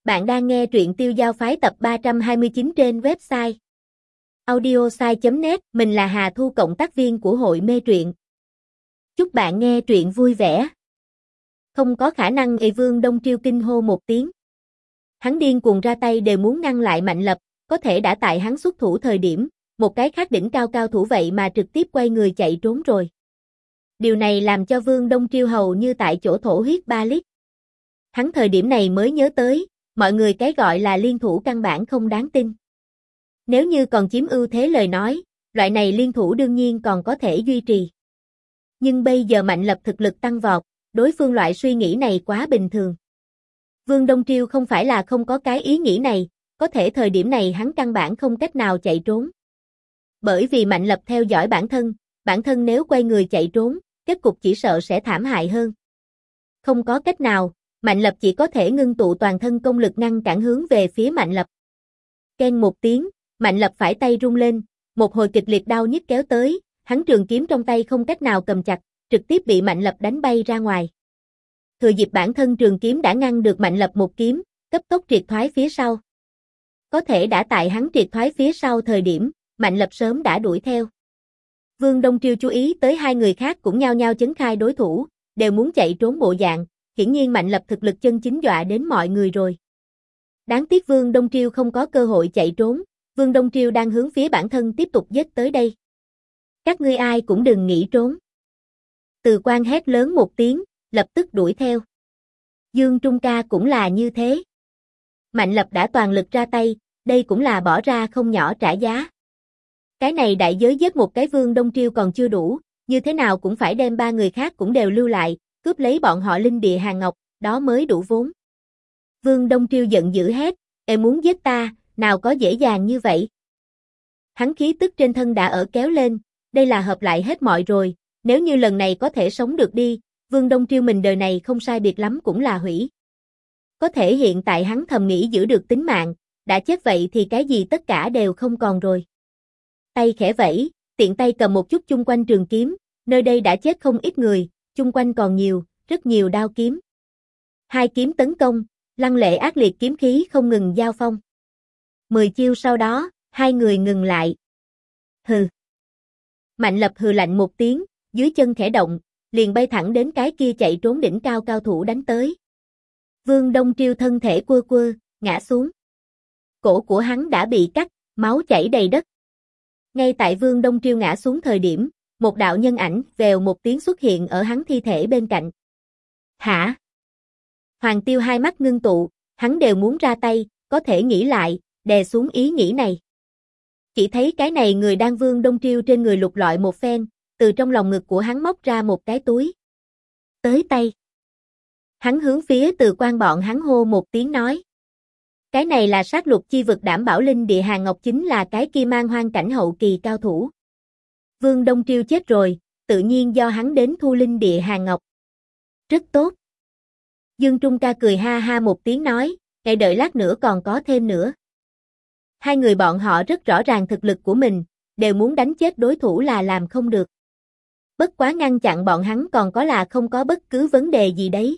Bạn đang nghe truyện Tiêu Giao Phái tập 329 trên website audiosai.net. Mình là Hà Thu, cộng tác viên của hội mê truyện. Chúc bạn nghe truyện vui vẻ. Không có khả năng. Vương Đông Triêu kinh hô một tiếng. Hắn điên cuồng ra tay đều muốn ngăn lại Mạnh Lập, có thể đã tại hắn xuất thủ thời điểm, một cái khác đỉnh cao cao thủ vậy mà trực tiếp quay người chạy trốn rồi. Điều này làm cho Vương Đông Triêu hầu như tại chỗ thổ huyết 3 lít. Hắn thời điểm này mới nhớ tới, mọi người cái gọi là liên thủ căn bản không đáng tin. Nếu như còn chiếm ưu thế lời nói, loại này liên thủ đương nhiên còn có thể duy trì. Nhưng bây giờ Mạnh Lập thực lực tăng vọt, đối phương loại suy nghĩ này quá bình thường. Vương Đông Triêu không phải là không có cái ý nghĩ này, có thể thời điểm này hắn căn bản không cách nào chạy trốn. Bởi vì Mạnh Lập theo dõi bản thân nếu quay người chạy trốn, kết cục chỉ sợ sẽ thảm hại hơn. Không có cách nào, Mạnh Lập chỉ có thể ngưng tụ toàn thân công lực ngăn cản hướng về phía Mạnh Lập. Keng một tiếng, Mạnh Lập phải tay rung lên, một hồi kịch liệt đau nhức kéo tới, hắn trường kiếm trong tay không cách nào cầm chặt, trực tiếp bị Mạnh Lập đánh bay ra ngoài. Thừa dịp bản thân trường kiếm đã ngăn được Mạnh Lập một kiếm, cấp tốc triệt thoái phía sau. Có thể đã tại hắn triệt thoái phía sau thời điểm, Mạnh Lập sớm đã đuổi theo. Vương Đông Triêu chú ý tới hai người khác cũng nhao nhao chấn khai đối thủ, đều muốn chạy trốn bộ dạng. Hiển nhiên Mạnh Lập thực lực chân chính dọa đến mọi người rồi. Đáng tiếc Vương Đông Triêu không có cơ hội chạy trốn, Vương Đông Triêu đang hướng phía bản thân tiếp tục giết tới đây. Các ngươi ai cũng đừng nghĩ trốn. Từ Quan hét lớn một tiếng, lập tức đuổi theo. Dương Trung Ca cũng là như thế. Mạnh Lập đã toàn lực ra tay, đây cũng là bỏ ra không nhỏ trả giá. Cái này đại giới giết một cái Vương Đông Triêu còn chưa đủ, như thế nào cũng phải đem ba người khác cũng đều lưu lại, cướp lấy bọn họ linh địa hàng ngọc, đó mới đủ vốn. Vương Đông Triêu giận dữ hét, em muốn giết ta, nào có dễ dàng như vậy. Hắn khí tức trên thân đã ở kéo lên, đây là hợp lại hết mọi rồi, nếu như lần này có thể sống được đi, Vương Đông Triêu mình đời này không sai biệt lắm cũng là hủy. Có thể hiện tại hắn thầm nghĩ giữ được tính mạng, đã chết vậy thì cái gì tất cả đều không còn rồi. Tay khẽ vẫy, tiện tay cầm một chút chung quanh trường kiếm, nơi đây đã chết không ít người, chung quanh còn nhiều, rất nhiều đao kiếm. Hai kiếm tấn công, lăng lệ ác liệt kiếm khí không ngừng giao phong. 10 chiêu sau đó, hai người ngừng lại. Hừ. Mạnh Lập hừ lạnh một tiếng, dưới chân khẽ động, liền bay thẳng đến cái kia chạy trốn đỉnh cao cao thủ đánh tới. Vương Đông Triêu thân thể quơ quơ, ngã xuống. Cổ của hắn đã bị cắt, máu chảy đầy đất. Ngay tại Vương Đông Triêu ngã xuống thời điểm, một đạo nhân ảnh vèo một tiếng xuất hiện ở hắn thi thể bên cạnh. Hả? Hoàng Tiêu hai mắt ngưng tụ, hắn đều muốn ra tay, có thể nghĩ lại, đè xuống ý nghĩ này. Chỉ thấy cái này người đang Vương Đông Triêu trên người lục lọi một phen, từ trong lòng ngực của hắn móc ra một cái túi. Tới tay. Hắn hướng phía Từ Quan bọn hắn hô một tiếng nói. Cái này là sát lục chi vực đảm bảo linh địa hàng ngọc, chính là cái kia mang hoang cảnh hậu kỳ cao thủ. Vương Đông Triêu chết rồi, tự nhiên do hắn đến thu linh địa hàng ngọc. Rất tốt. Dương Trung Ca cười ha ha một tiếng nói, ngày đợi lát nữa còn có thêm nữa. Hai người bọn họ rất rõ ràng thực lực của mình, đều muốn đánh chết đối thủ là làm không được. Bất quá ngăn chặn bọn hắn còn có là không có bất cứ vấn đề gì đấy.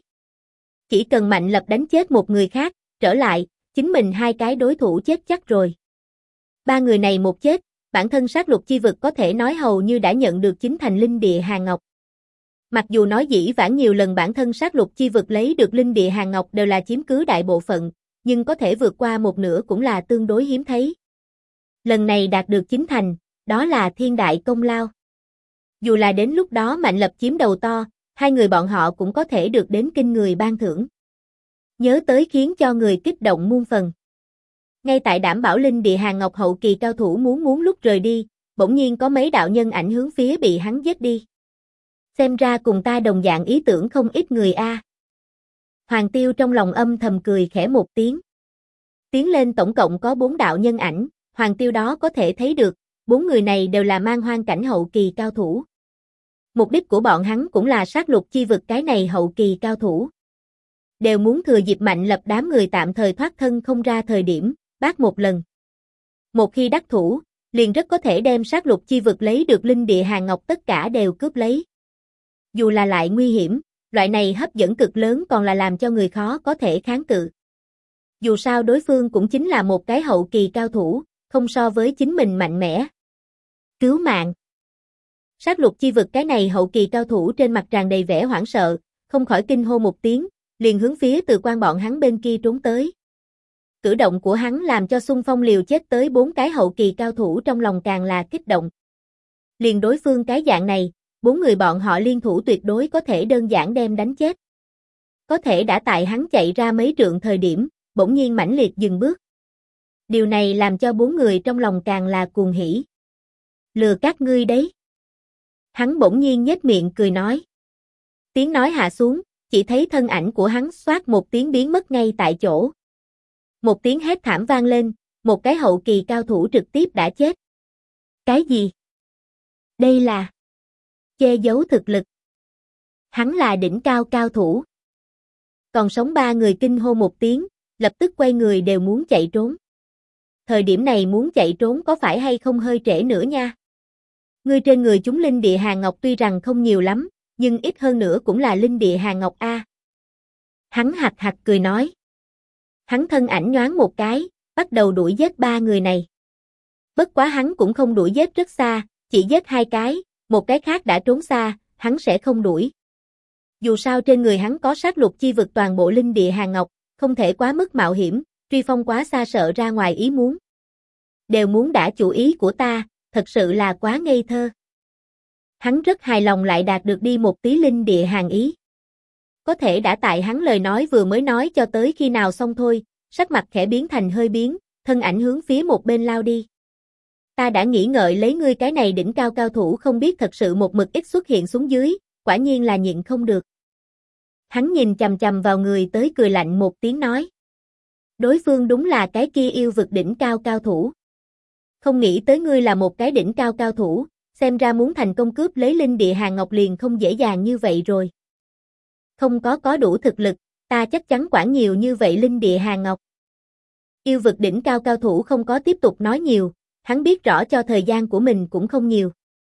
Chỉ cần Mạnh Lập đánh chết một người khác, trở lại, chính mình hai cái đối thủ chết chắc rồi. Ba người này một chết, bản thân sát lục chi vực có thể nói hầu như đã nhận được chính thành linh địa hàng ngọc. Mặc dù nói dĩ vãng nhiều lần bản thân sát lục chi vực lấy được linh địa hàng ngọc đều là chiếm cứ đại bộ phận, nhưng có thể vượt qua một nửa cũng là tương đối hiếm thấy. Lần này đạt được chính thành, đó là thiên đại công lao. Dù là đến lúc đó Mạnh Lập chiếm đầu to, hai người bọn họ cũng có thể được đến kinh người ban thưởng. Nhớ tới khiến cho người kích động muôn phần. Ngay tại đảm bảo linh địa hàng ngọc hậu kỳ cao thủ muốn lúc rời đi, bỗng nhiên có mấy đạo nhân ảnh hướng phía bị hắn giết đi. Xem ra cùng ta đồng dạng ý tưởng không ít người a. Hoàng Tiêu trong lòng âm thầm cười khẽ một tiếng. Tiến lên tổng cộng có 4 đạo nhân ảnh, Hoàng Tiêu đó có thể thấy được, 4 người này đều là mang hoang cảnh hậu kỳ cao thủ. Mục đích của bọn hắn cũng là sát lục chi vực cái này hậu kỳ cao thủ. Đều muốn thừa dịp Mạnh Lập đám người tạm thời thoát thân không ra thời điểm, bác một lần. Một khi đắc thủ, liền rất có thể đem sát lục chi vực lấy được linh địa hàng ngọc tất cả đều cướp lấy. Dù là lại nguy hiểm, loại này hấp dẫn cực lớn còn là làm cho người khó có thể kháng cự. Dù sao đối phương cũng chính là một cái hậu kỳ cao thủ, không so với chính mình mạnh mẽ. Cứu mạng. Sát lục chi vực cái này hậu kỳ cao thủ trên mặt tràn đầy vẻ hoảng sợ, không khỏi kinh hô một tiếng, liền hướng phía Từ Quan bọn hắn bên kia trốn tới. Cử động của hắn làm cho xung phong liều chết tới 4 cái hậu kỳ cao thủ trong lòng càng là kích động. Liền đối phương cái dạng này, 4 người bọn họ liên thủ tuyệt đối có thể đơn giản đem đánh chết. Có thể đã tại hắn chạy ra mấy trượng thời điểm, bỗng nhiên mãnh liệt dừng bước. Điều này làm cho 4 người trong lòng càng là cuồng hỉ. Lừa các ngươi đấy. Hắn bỗng nhiên nhếch miệng cười nói. Tiếng nói hạ xuống, chỉ thấy thân ảnh của hắn xoát một tiếng biến mất ngay tại chỗ. Một tiếng hét thảm vang lên, một cái hậu kỳ cao thủ trực tiếp đã chết. Cái gì? Đây là che giấu thực lực. Hắn là đỉnh cao cao thủ. Còn sống 3 người kinh hô một tiếng, lập tức quay người đều muốn chạy trốn. Thời điểm này muốn chạy trốn có phải hay không hơi trễ nữa nha. Ngươi trên người chúng linh địa hàng ngọc tuy rằng không nhiều lắm, nhưng ít hơn nữa cũng là linh địa hàng ngọc a. Hắn hạc hạc cười nói. Hắn thân ảnh nhoáng một cái, bắt đầu đuổi giết 3 người này. Bất quá hắn cũng không đuổi giết rất xa, chỉ giết 2 cái, một cái khác đã trốn xa, hắn sẽ không đuổi. Dù sao trên người hắn có sát lục chi vực toàn bộ linh địa hàng ngọc, không thể quá mức mạo hiểm, truy phong quá xa sợ ra ngoài ý muốn. Đều muốn đả chủ ý của ta, thật sự là quá ngây thơ. Hắn rất hài lòng lại đạt được đi một tí linh địa hàng ý. Có thể đã tại hắn lời nói vừa mới nói cho tới khi nào xong thôi, sắc mặt khẽ biến thành hơi biến, thân ảnh hướng phía một bên lao đi. Ta đã nghĩ ngợi lấy ngươi cái này đỉnh cao cao thủ không biết thật sự một mực ít xuất hiện xuống dưới, quả nhiên là nhịn không được. Hắn nhìn chằm chằm vào người tới cười lạnh một tiếng nói. Đối phương đúng là cái kia yêu vực đỉnh cao cao thủ. Không nghĩ tới ngươi là một cái đỉnh cao cao thủ, xem ra muốn thành công cướp lấy linh địa hàng ngọc liền không dễ dàng như vậy rồi. Không có đủ thực lực, ta chắc chắn quản nhiều như vậy linh địa hàng ngọc. Yêu vực đỉnh cao cao thủ không có tiếp tục nói nhiều, hắn biết rõ cho thời gian của mình cũng không nhiều.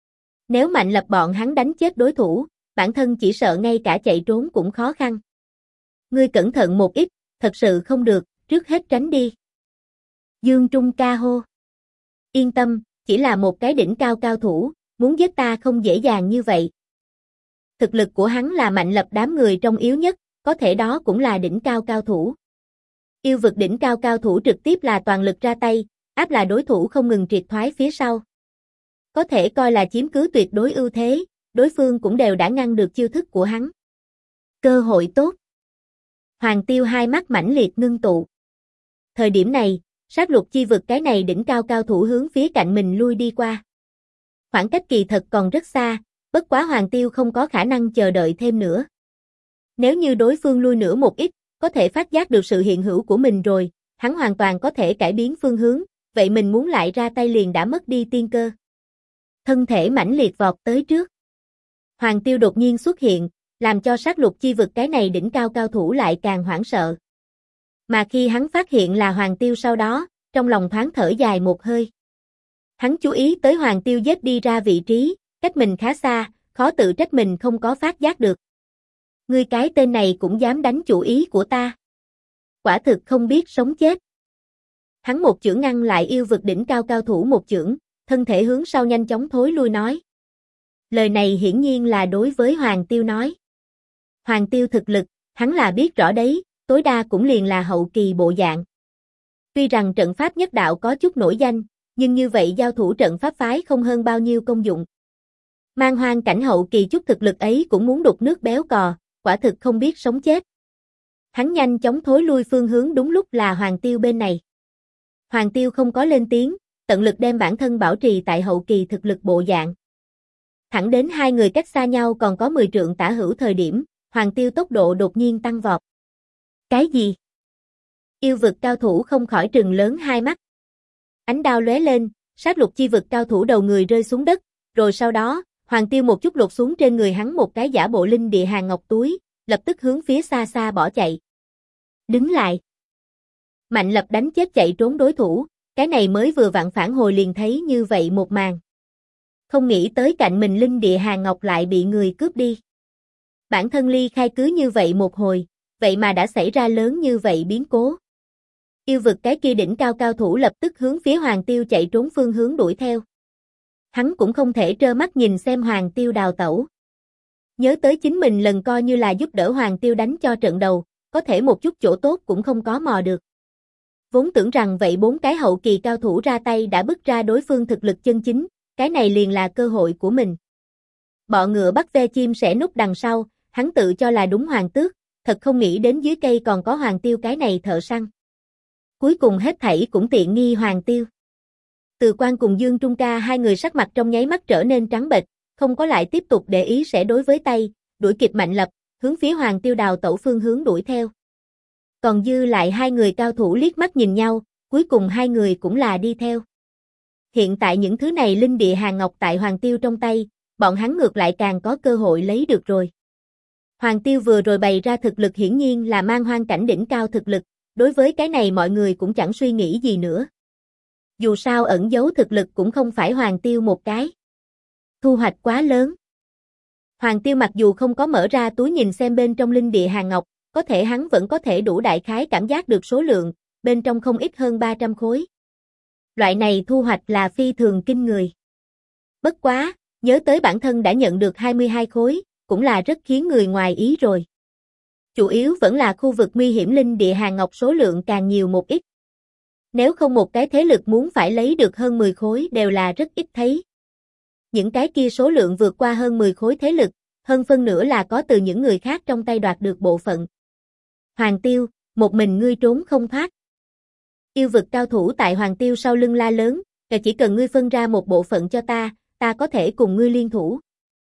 Nếu Mạnh Lập bọn hắn đánh chết đối thủ, bản thân chỉ sợ ngay cả chạy trốn cũng khó khăn. Ngươi cẩn thận một ít, thật sự không được, trước hết tránh đi. Dương Trung ca hô. Yên tâm, chỉ là một cái đỉnh cao cao thủ, muốn giết ta không dễ dàng như vậy. Thực lực của hắn là Mạnh Lập đám người trong yếu nhất, có thể đó cũng là đỉnh cao cao thủ. Yêu vực đỉnh cao cao thủ trực tiếp là toàn lực ra tay, áp là đối thủ không ngừng triệt thoái phía sau. Có thể coi là chiếm cứ tuyệt đối ưu thế, đối phương cũng đều đã ngăn được chiêu thức của hắn. Cơ hội tốt. Hoàng Tiêu hai mắt mãnh liệt ngưng tụ. Thời điểm này, sát lục chi vực cái này đỉnh cao cao thủ hướng phía cạnh mình lui đi qua. Khoảng cách kỳ thật còn rất xa, bất quá Hoàng Tiêu không có khả năng chờ đợi thêm nữa. Nếu như đối phương lui nữa một ít, có thể phát giác được sự hiện hữu của mình rồi, hắn hoàn toàn có thể cải biến phương hướng, vậy mình muốn lại ra tay liền đã mất đi tiên cơ. Thân thể mãnh liệt vọt tới trước. Hoàng Tiêu đột nhiên xuất hiện, làm cho sát lục chi vực cái này đỉnh cao cao thủ lại càng hoảng sợ. Mà khi hắn phát hiện là Hoàng Tiêu sau đó, trong lòng thoáng thở dài một hơi. Hắn chú ý tới Hoàng Tiêu giết đi ra vị trí, cách mình khá xa, khó tự trách mình không có phát giác được. Ngươi cái tên này cũng dám đánh chủ ý của ta. Quả thực không biết sống chết. Hắn một chưởng ngăn lại yêu vực đỉnh cao cao thủ một chưởng, thân thể hướng sau nhanh chóng thối lui nói. Lời này hiển nhiên là đối với Hoàng Tiêu nói. Hoàng Tiêu thực lực, hắn là biết rõ đấy, tối đa cũng liền là hậu kỳ bộ dạng. Tuy rằng trận pháp nhất đạo có chút nổi danh, nhưng như vậy giao thủ trận pháp phái không hơn bao nhiêu công dụng. Mang hoang cảnh hậu kỳ chút thực lực ấy cũng muốn đục nước béo cò, quả thực không biết sống chết. Hắn nhanh chóng thối lui phương hướng đúng lúc là Hoàng Tiêu bên này. Hoàng Tiêu không có lên tiếng, tận lực đem bản thân bảo trì tại hậu kỳ thực lực bộ dạng. Thẳng đến hai người cách xa nhau còn có 10 trượng tả hữu thời điểm, Hoàng Tiêu tốc độ đột nhiên tăng vọt. Cái gì? Yêu vực cao thủ không khỏi trừng lớn hai mắt. Ánh đao lóe lên, sát lục chi vực cao thủ đầu người rơi xuống đất, rồi sau đó, Hoàng Tiêu một chút lột xuống trên người hắn một cái giả bộ linh địa hàng ngọc túi, lập tức hướng phía xa xa bỏ chạy. Đứng lại. Mạnh Lập đánh chết chạy trốn đối thủ, cái này mới vừa vặn phản hồi liền thấy như vậy một màn. Không nghĩ tới cạnh mình linh địa hàng ngọc lại bị người cướp đi. Bản thân ly khai cứ như vậy một hồi, vậy mà đã xảy ra lớn như vậy biến cố. Yêu vực cái kia đỉnh cao cao thủ lập tức hướng phía Hoàng Tiêu chạy trốn phương hướng đuổi theo. Hắn cũng không thể trơ mắt nhìn xem Hoàng Tiêu đào tẩu. Nhớ tới chính mình lần coi như là giúp đỡ Hoàng Tiêu đánh cho trận đầu, có thể một chút chỗ tốt cũng không có mò được. Vốn tưởng rằng vậy 4 cái hậu kỳ cao thủ ra tay đã bức ra đối phương thực lực chân chính, cái này liền là cơ hội của mình. Bọ ngựa bắt ve chim sẻ núp đằng sau, hắn tự cho là đúng Hoàng Tước, thật không nghĩ đến dưới cây còn có Hoàng Tiêu cái này thợ săn. Cuối cùng hết thảy cũng tiện nghi Hoàng Tiêu. Từ Quan cùng Dương Trung Ca hai người sắc mặt trong nháy mắt trở nên trắng bệch, không có lại tiếp tục để ý sẽ đối với tay, đuổi kịp Mạnh Lập, hướng phía Hoàng Tiêu đào tẩu phương hướng đuổi theo. Còn dư lại hai người cao thủ liếc mắt nhìn nhau, cuối cùng hai người cũng là đi theo. Hiện tại những thứ này linh địa hàng ngọc tại Hoàng Tiêu trong tay, bọn hắn ngược lại càng có cơ hội lấy được rồi. Hoàng Tiêu vừa rồi bày ra thực lực hiển nhiên là mang hoang cảnh đỉnh cao thực lực, đối với cái này mọi người cũng chẳng suy nghĩ gì nữa. Dù sao ẩn giấu thực lực cũng không phải Hoàng Tiêu một cái. Thu hoạch quá lớn. Hoàng Tiêu mặc dù không có mở ra túi nhìn xem bên trong linh địa hàng ngọc, có thể hắn vẫn có thể đủ đại khái cảm giác được số lượng, bên trong không ít hơn 300 khối. Loại này thu hoạch là phi thường kinh người. Bất quá, nhớ tới bản thân đã nhận được 22 khối, cũng là rất khiến người ngoài ý rồi. Chủ yếu vẫn là khu vực nguy hiểm linh địa hàng ngọc số lượng càng nhiều một ít. Nếu không một cái thế lực muốn phải lấy được hơn 10 khối đều là rất ít thấy. Những cái kia số lượng vượt qua hơn 10 khối thế lực, hơn phân nửa là có từ những người khác trong tay đoạt được bộ phận. Hoàng Tiêu, một mình ngươi trốn không thoát. Yêu vực cao thủ tại Hoàng Tiêu sau lưng la lớn, chỉ cần ngươi phân ra một bộ phận cho ta, ta có thể cùng ngươi liên thủ.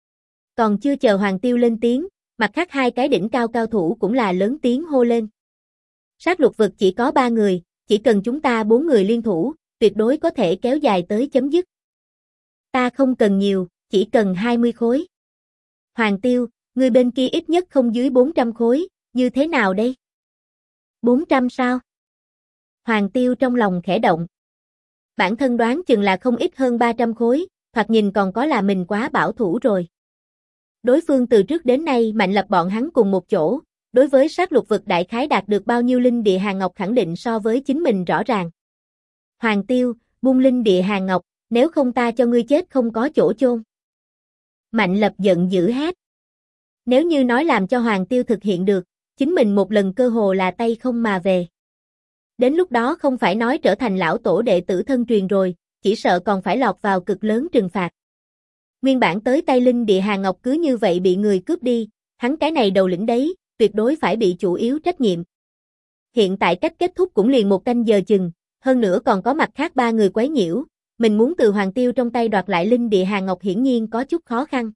Còn chưa chờ Hoàng Tiêu lên tiếng, mặt khác hai cái đỉnh cao cao thủ cũng là lớn tiếng hô lên. Sát lục vực chỉ có 3 người, chỉ cần chúng ta 4 người liên thủ, tuyệt đối có thể kéo dài tới chấm dứt. Ta không cần nhiều, chỉ cần 20 khối. Hoàng Tiêu, người bên kia ít nhất không dưới 400 khối, như thế nào đây? 400 sao? Hoàng Tiêu trong lòng khẽ động. Bản thân đoán chừng là không ít hơn 300 khối, thoạt nhìn còn có là mình quá bảo thủ rồi. Đối phương từ trước đến nay Mạnh Lập bọn hắn cùng một chỗ, đối với sát lục vực đại khái đạt được bao nhiêu linh địa hàng ngọc khẳng định so với chính mình rõ ràng. Hoàng Tiêu, buông linh địa hàng ngọc, nếu không ta cho ngươi chết không có chỗ chôn. Mạnh Lập giận dữ hét. Nếu như nói làm cho Hoàng Tiêu thực hiện được, chính mình một lần cơ hồ là tay không mà về. Đến lúc đó không phải nói trở thành lão tổ đệ tử thân truyền rồi, chỉ sợ còn phải lọt vào cực lớn trừng phạt. Nguyên bản tới tay linh địa hàng ngọc cứ như vậy bị người cướp đi, hắn cái này đầu lĩnh đấy, tuyệt đối phải bị chủ yếu trách nhiệm. Hiện tại cách kết thúc cũng liền 1 canh giờ chừng, hơn nữa còn có mặt khác 3 người quấy nhiễu, mình muốn từ Hoàng Tiêu trong tay đoạt lại linh địa hàng ngọc hiển nhiên có chút khó khăn.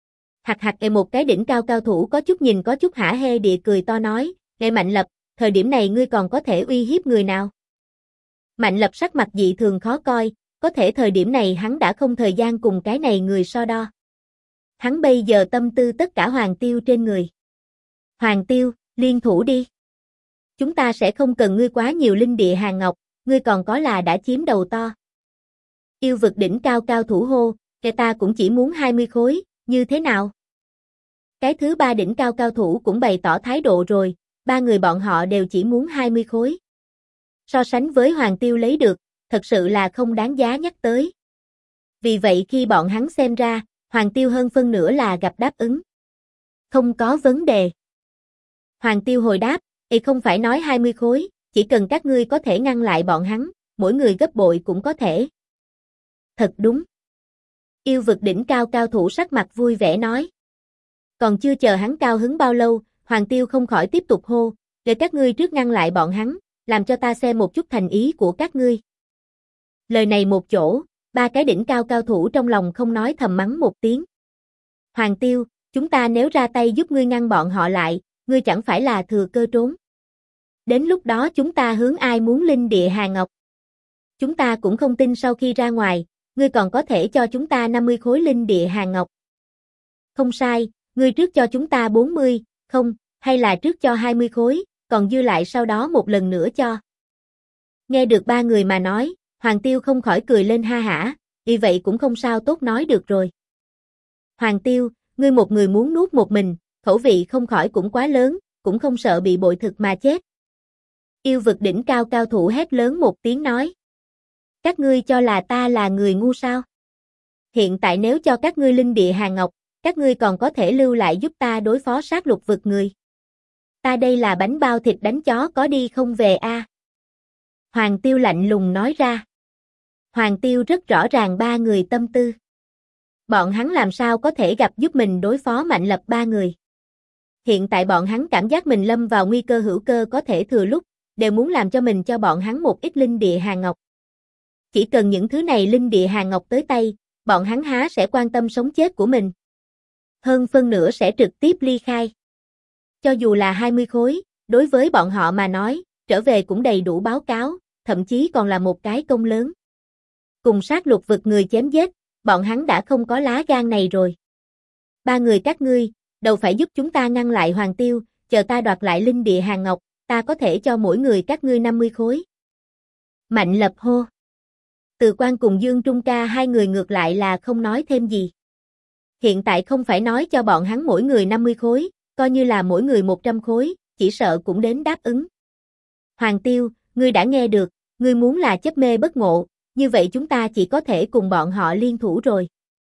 Một cái đỉnh cao cao thủ có chút nhìn có chút hả hê địa cười to nói, "Nghe Mạnh Lập, thời điểm này ngươi còn có thể uy hiếp người nào?" Mạnh Lập sắc mặt dị thường khó coi, có thể thời điểm này hắn đã không thời gian cùng cái này người so đo. Hắn bây giờ tâm tư tất cả Hoàng Tiêu trên người. Hoàng Tiêu, liên thủ đi. Chúng ta sẽ không cần ngươi quá nhiều linh địa hàng ngọc, ngươi còn có là đã chiếm đầu to. Yêu vực đỉnh cao cao thủ hô, kẻ ta cũng chỉ muốn 20 khối, như thế nào? Cái thứ 3 đỉnh cao cao thủ cũng bày tỏ thái độ rồi, 3 người bọn họ đều chỉ muốn 20 khối. So sánh với Hoàng Tiêu lấy được, thật sự là không đáng giá nhắc tới. Vì vậy khi bọn hắn xem ra, Hoàng Tiêu hơn phân nửa là gặp đáp ứng. Không có vấn đề. Hoàng Tiêu hồi đáp, không phải nói 20 khối, chỉ cần các ngươi có thể ngăn lại bọn hắn, mỗi người gấp bội cũng có thể. Thật đúng. Yêu vực đỉnh cao cao thủ sắc mặt vui vẻ nói. Còn chưa chờ hắn cao hứng bao lâu, Hoàng Tiêu không khỏi tiếp tục hô, để các ngươi trước ngăn lại bọn hắn, làm cho ta xem một chút thành ý của các ngươi. Lời này một chỗ, 3 cái đỉnh cao cao thủ trong lòng không nói thầm mắng một tiếng. Hoàng Tiêu, chúng ta nếu ra tay giúp ngươi ngăn bọn họ lại, ngươi chẳng phải là thừa cơ trốn. Đến lúc đó chúng ta hướng ai muốn linh địa hàng ngọc. Chúng ta cũng không tin sau khi ra ngoài, ngươi còn có thể cho chúng ta 50 khối linh địa hàng ngọc. Không sai, ngươi trước cho chúng ta 40, không, hay là trước cho 20 khối, còn dư lại sau đó một lần nữa cho. Nghe được 3 người mà nói, Hoàng Tiêu không khỏi cười lên ha hả, vì vậy cũng không sao tốt nói được rồi. Hoàng Tiêu, ngươi một người muốn nuốt một mình, khẩu vị không khỏi cũng quá lớn, cũng không sợ bị bội thực mà chết. Yêu vực đỉnh cao cao thủ hét lớn một tiếng nói. Các ngươi cho là ta là người ngu sao? Hiện tại nếu cho các ngươi linh địa hàng ngọc, các ngươi còn có thể lưu lại giúp ta đối phó sát lục vực người. Ta đây là bánh bao thịt đánh chó có đi không về a. Hoàng Tiêu lạnh lùng nói ra. Hoàng Tiêu rất rõ ràng ba người tâm tư. Bọn hắn làm sao có thể gặp giúp mình đối phó Mạnh Lập ba người. Hiện tại bọn hắn cảm giác mình lâm vào nguy cơ hữu cơ có thể thừa lúc, đều muốn làm cho mình cho bọn hắn một ít linh địa hàng ngọc. Chỉ cần những thứ này linh địa hàng ngọc tới tay, bọn hắn há sẽ quan tâm sống chết của mình. Hơn phân nửa sẽ trực tiếp ly khai. Cho dù là 20 khối, đối với bọn họ mà nói, trở về cũng đầy đủ báo cáo, thậm chí còn là một cái công lớn. Cùng sát lục vực người chém giết, bọn hắn đã không có lá gan này rồi. Ba người các ngươi, đầu phải giúp chúng ta ngăn lại Hoàng Tiêu, chờ ta đoạt lại linh địa hàng ngọc, ta có thể cho mỗi người các ngươi 50 khối. Mạnh Lập hô. Từ Quan cùng Dương Trung Ca hai người ngược lại là không nói thêm gì. Hiện tại không phải nói cho bọn hắn mỗi người 50 khối, coi như là mỗi người 100 khối, chỉ sợ cũng đến đáp ứng. Hoàng Tiêu, ngươi đã nghe được, ngươi muốn là chấp mê bất ngộ, như vậy chúng ta chỉ có thể cùng bọn họ liên thủ rồi.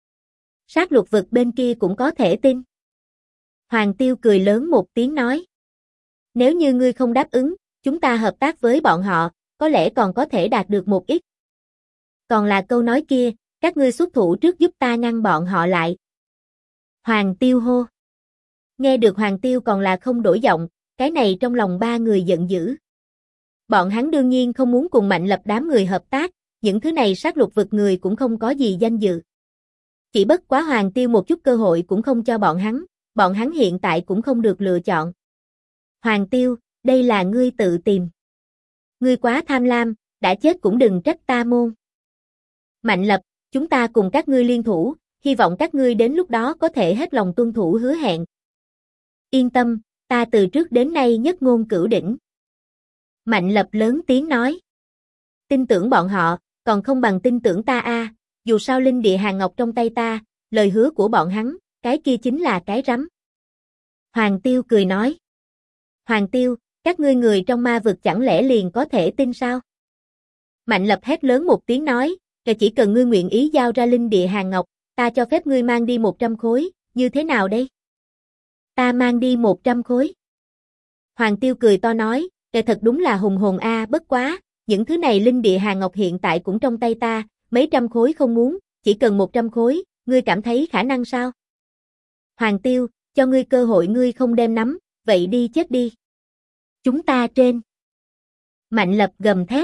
Sát lục vực bên kia cũng có thể tin. Hoàng Tiêu cười lớn một tiếng nói. Nếu như ngươi không đáp ứng, chúng ta hợp tác với bọn họ, có lẽ còn có thể đạt được một ít. Còn là câu nói kia, các ngươi xuất thủ trước giúp ta ngăn bọn họ lại. Hoàng Tiêu hô. Nghe được Hoàng Tiêu còn là không đổi giọng, cái này trong lòng ba người giận dữ. Bọn hắn đương nhiên không muốn cùng Mạnh Lập đám người hợp tác, những thứ này sát lục vực người cũng không có gì danh dự. Chỉ bất quá Hoàng Tiêu một chút cơ hội cũng không cho bọn hắn hiện tại cũng không được lựa chọn. Hoàng Tiêu, đây là ngươi tự tìm. Ngươi quá tham lam, đã chết cũng đừng trách ta môn. Mạnh Lập, chúng ta cùng các ngươi liên thủ, hy vọng các ngươi đến lúc đó có thể hết lòng tuân thủ hứa hẹn. Yên tâm, ta từ trước đến nay nhất ngôn cửu đỉnh. Mạnh Lập lớn tiếng nói. Tin tưởng bọn họ, còn không bằng tin tưởng ta a. Dù sao linh địa hàng ngọc trong tay ta, lời hứa của bọn hắn, cái kia chính là cái rắm. Hoàng Tiêu cười nói. Hoàng Tiêu, các ngươi người trong ma vực chẳng lẽ liền có thể tin sao? Mạnh Lập hét lớn một tiếng nói, chỉ cần ngươi nguyện ý giao ra linh địa hàng ngọc, ta cho phép ngươi mang đi 100 khối, như thế nào đây? Ta mang đi 100 khối. Hoàng Tiêu cười to nói, thật đúng là hùng hồn a, bất quá, những thứ này linh địa hàng ngọc hiện tại cũng trong tay ta, mấy trăm khối không muốn, chỉ cần 100 khối, ngươi cảm thấy khả năng sao? Hoàng Tiêu, cho ngươi cơ hội ngươi không đem nắm, vậy đi chết đi. Chúng ta trên. Mạnh Lập gầm thét.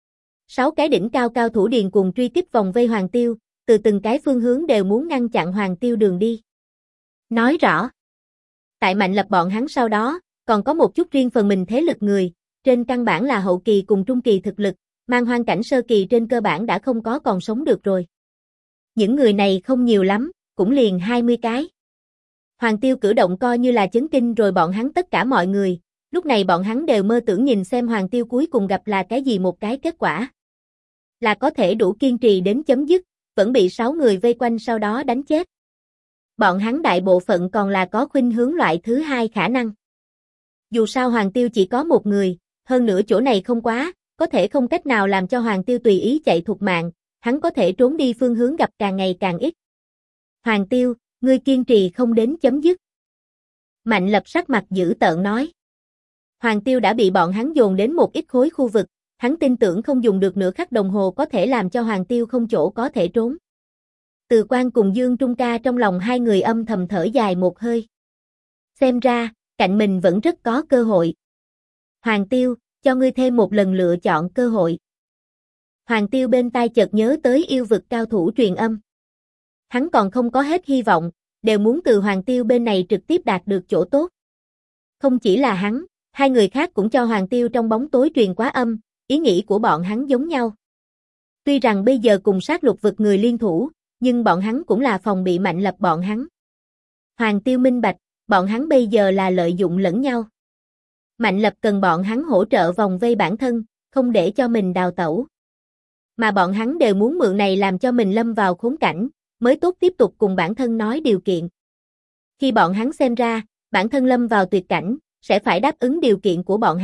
6 cái đỉnh cao cao thủ điền cùng truy kích vòng vây Hoàng Tiêu, từ từng cái phương hướng đều muốn ngăn chặn Hoàng Tiêu đường đi. Nói rõ. Tại Mạnh Lập bọn hắn sau đó, còn có một chút riêng phần mình thế lực người, trên căn bản là hậu kỳ cùng trung kỳ thực lực, mang hoang cảnh sơ kỳ trên cơ bản đã không có còn sống được rồi. Những người này không nhiều lắm, cũng liền 20 cái. Hoàng Tiêu cử động coi như là chấn kinh rồi bọn hắn tất cả mọi người, lúc này bọn hắn đều mơ tưởng nhìn xem Hoàng Tiêu cuối cùng gặp là cái gì một cái kết quả. Là có thể đủ kiên trì đến chấm dứt, vẫn bị 6 người vây quanh sau đó đánh chết. Bọn hắn đại bộ phận còn là có khuynh hướng loại thứ hai khả năng. Dù sao Hoàng Tiêu chỉ có một người, hơn nữa chỗ này không quá, có thể không cách nào làm cho Hoàng Tiêu tùy ý chạy thục mạng, hắn có thể trốn đi phương hướng gặp càng ngày càng ít. Hoàng Tiêu, ngươi kiên trì không đến chấm dứt. Mạnh Lập sắc mặt dữ tợn nói. Hoàng Tiêu đã bị bọn hắn dồn đến một ít khối khu vực, hắn tin tưởng không dùng được nửa khắc đồng hồ có thể làm cho Hoàng Tiêu không chỗ có thể trốn. Từ Quan cùng Dương Trung Ca trong lòng hai người âm thầm thở dài một hơi. Xem ra, cạnh mình vẫn rất có cơ hội. Hoàng Tiêu, cho ngươi thêm một lần lựa chọn cơ hội. Hoàng Tiêu bên tai chợt nhớ tới yêu vực cao thủ truyền âm. Hắn còn không có hết hy vọng, đều muốn từ Hoàng Tiêu bên này trực tiếp đạt được chỗ tốt. Không chỉ là hắn, hai người khác cũng cho Hoàng Tiêu trong bóng tối truyền quá âm, ý nghĩ của bọn hắn giống nhau. Tuy rằng bây giờ cùng sát lục vực người liên thủ, nhưng bọn hắn cũng là phòng bị Mạnh Lập bọn hắn. Hoàng Tiêu minh bạch, bọn hắn bây giờ là lợi dụng lẫn nhau. Mạnh Lập cần bọn hắn hỗ trợ vòng vây bản thân, không để cho mình đào tẩu. Mà bọn hắn đều muốn mượn này làm cho mình lâm vào khốn cảnh, mới tốt tiếp tục cùng bản thân nói điều kiện. Khi bọn hắn xem ra, bản thân lâm vào tuyệt cảnh, sẽ phải đáp ứng điều kiện của bọn hắn,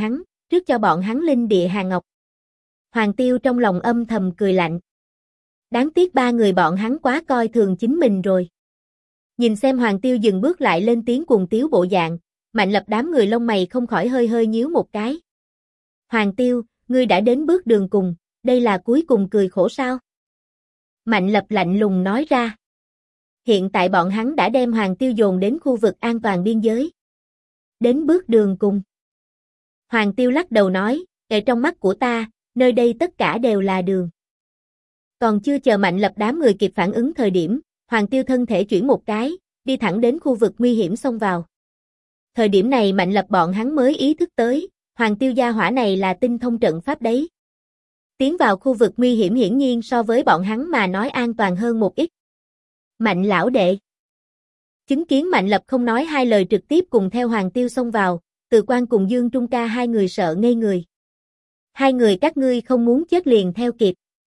trước cho bọn hắn linh địa hàng ngọc. Hoàng Tiêu trong lòng âm thầm cười lạnh. Đáng tiếc ba người bọn hắn quá coi thường chính mình rồi. Nhìn xem Hoàng Tiêu dừng bước lại lên tiếng cuồng tiếu bộ dạng, Mạnh Lập đám người lông mày không khỏi hơi hơi nhíu một cái. Hoàng Tiêu, ngươi đã đến bước đường cùng, đây là cuối cùng cười khổ sao? Mạnh Lập lạnh lùng nói ra. Hiện tại bọn hắn đã đem Hoàng Tiêu dồn đến khu vực an toàn biên giới. Đến bước đường cùng. Hoàng Tiêu lắc đầu nói, ở trong mắt của ta, nơi đây tất cả đều là đường. Còn chưa chờ Mạnh Lập đám người kịp phản ứng thời điểm, Hoàng Tiêu thân thể chuyển một cái, đi thẳng đến khu vực nguy hiểm xông vào. Thời điểm này Mạnh Lập bọn hắn mới ý thức tới, Hoàng Tiêu gia hỏa này là tinh thông trận pháp đấy. Tiến vào khu vực nguy hiểm hiển nhiên so với bọn hắn mà nói an toàn hơn một ít. Mạnh lão đệ. Chứng kiến Mạnh Lập không nói hai lời trực tiếp cùng theo Hoàng Tiêu xông vào, Từ Quan cùng Dương Trung Ca hai người sợ ngây người. Hai người các ngươi không muốn chết liền theo kịp.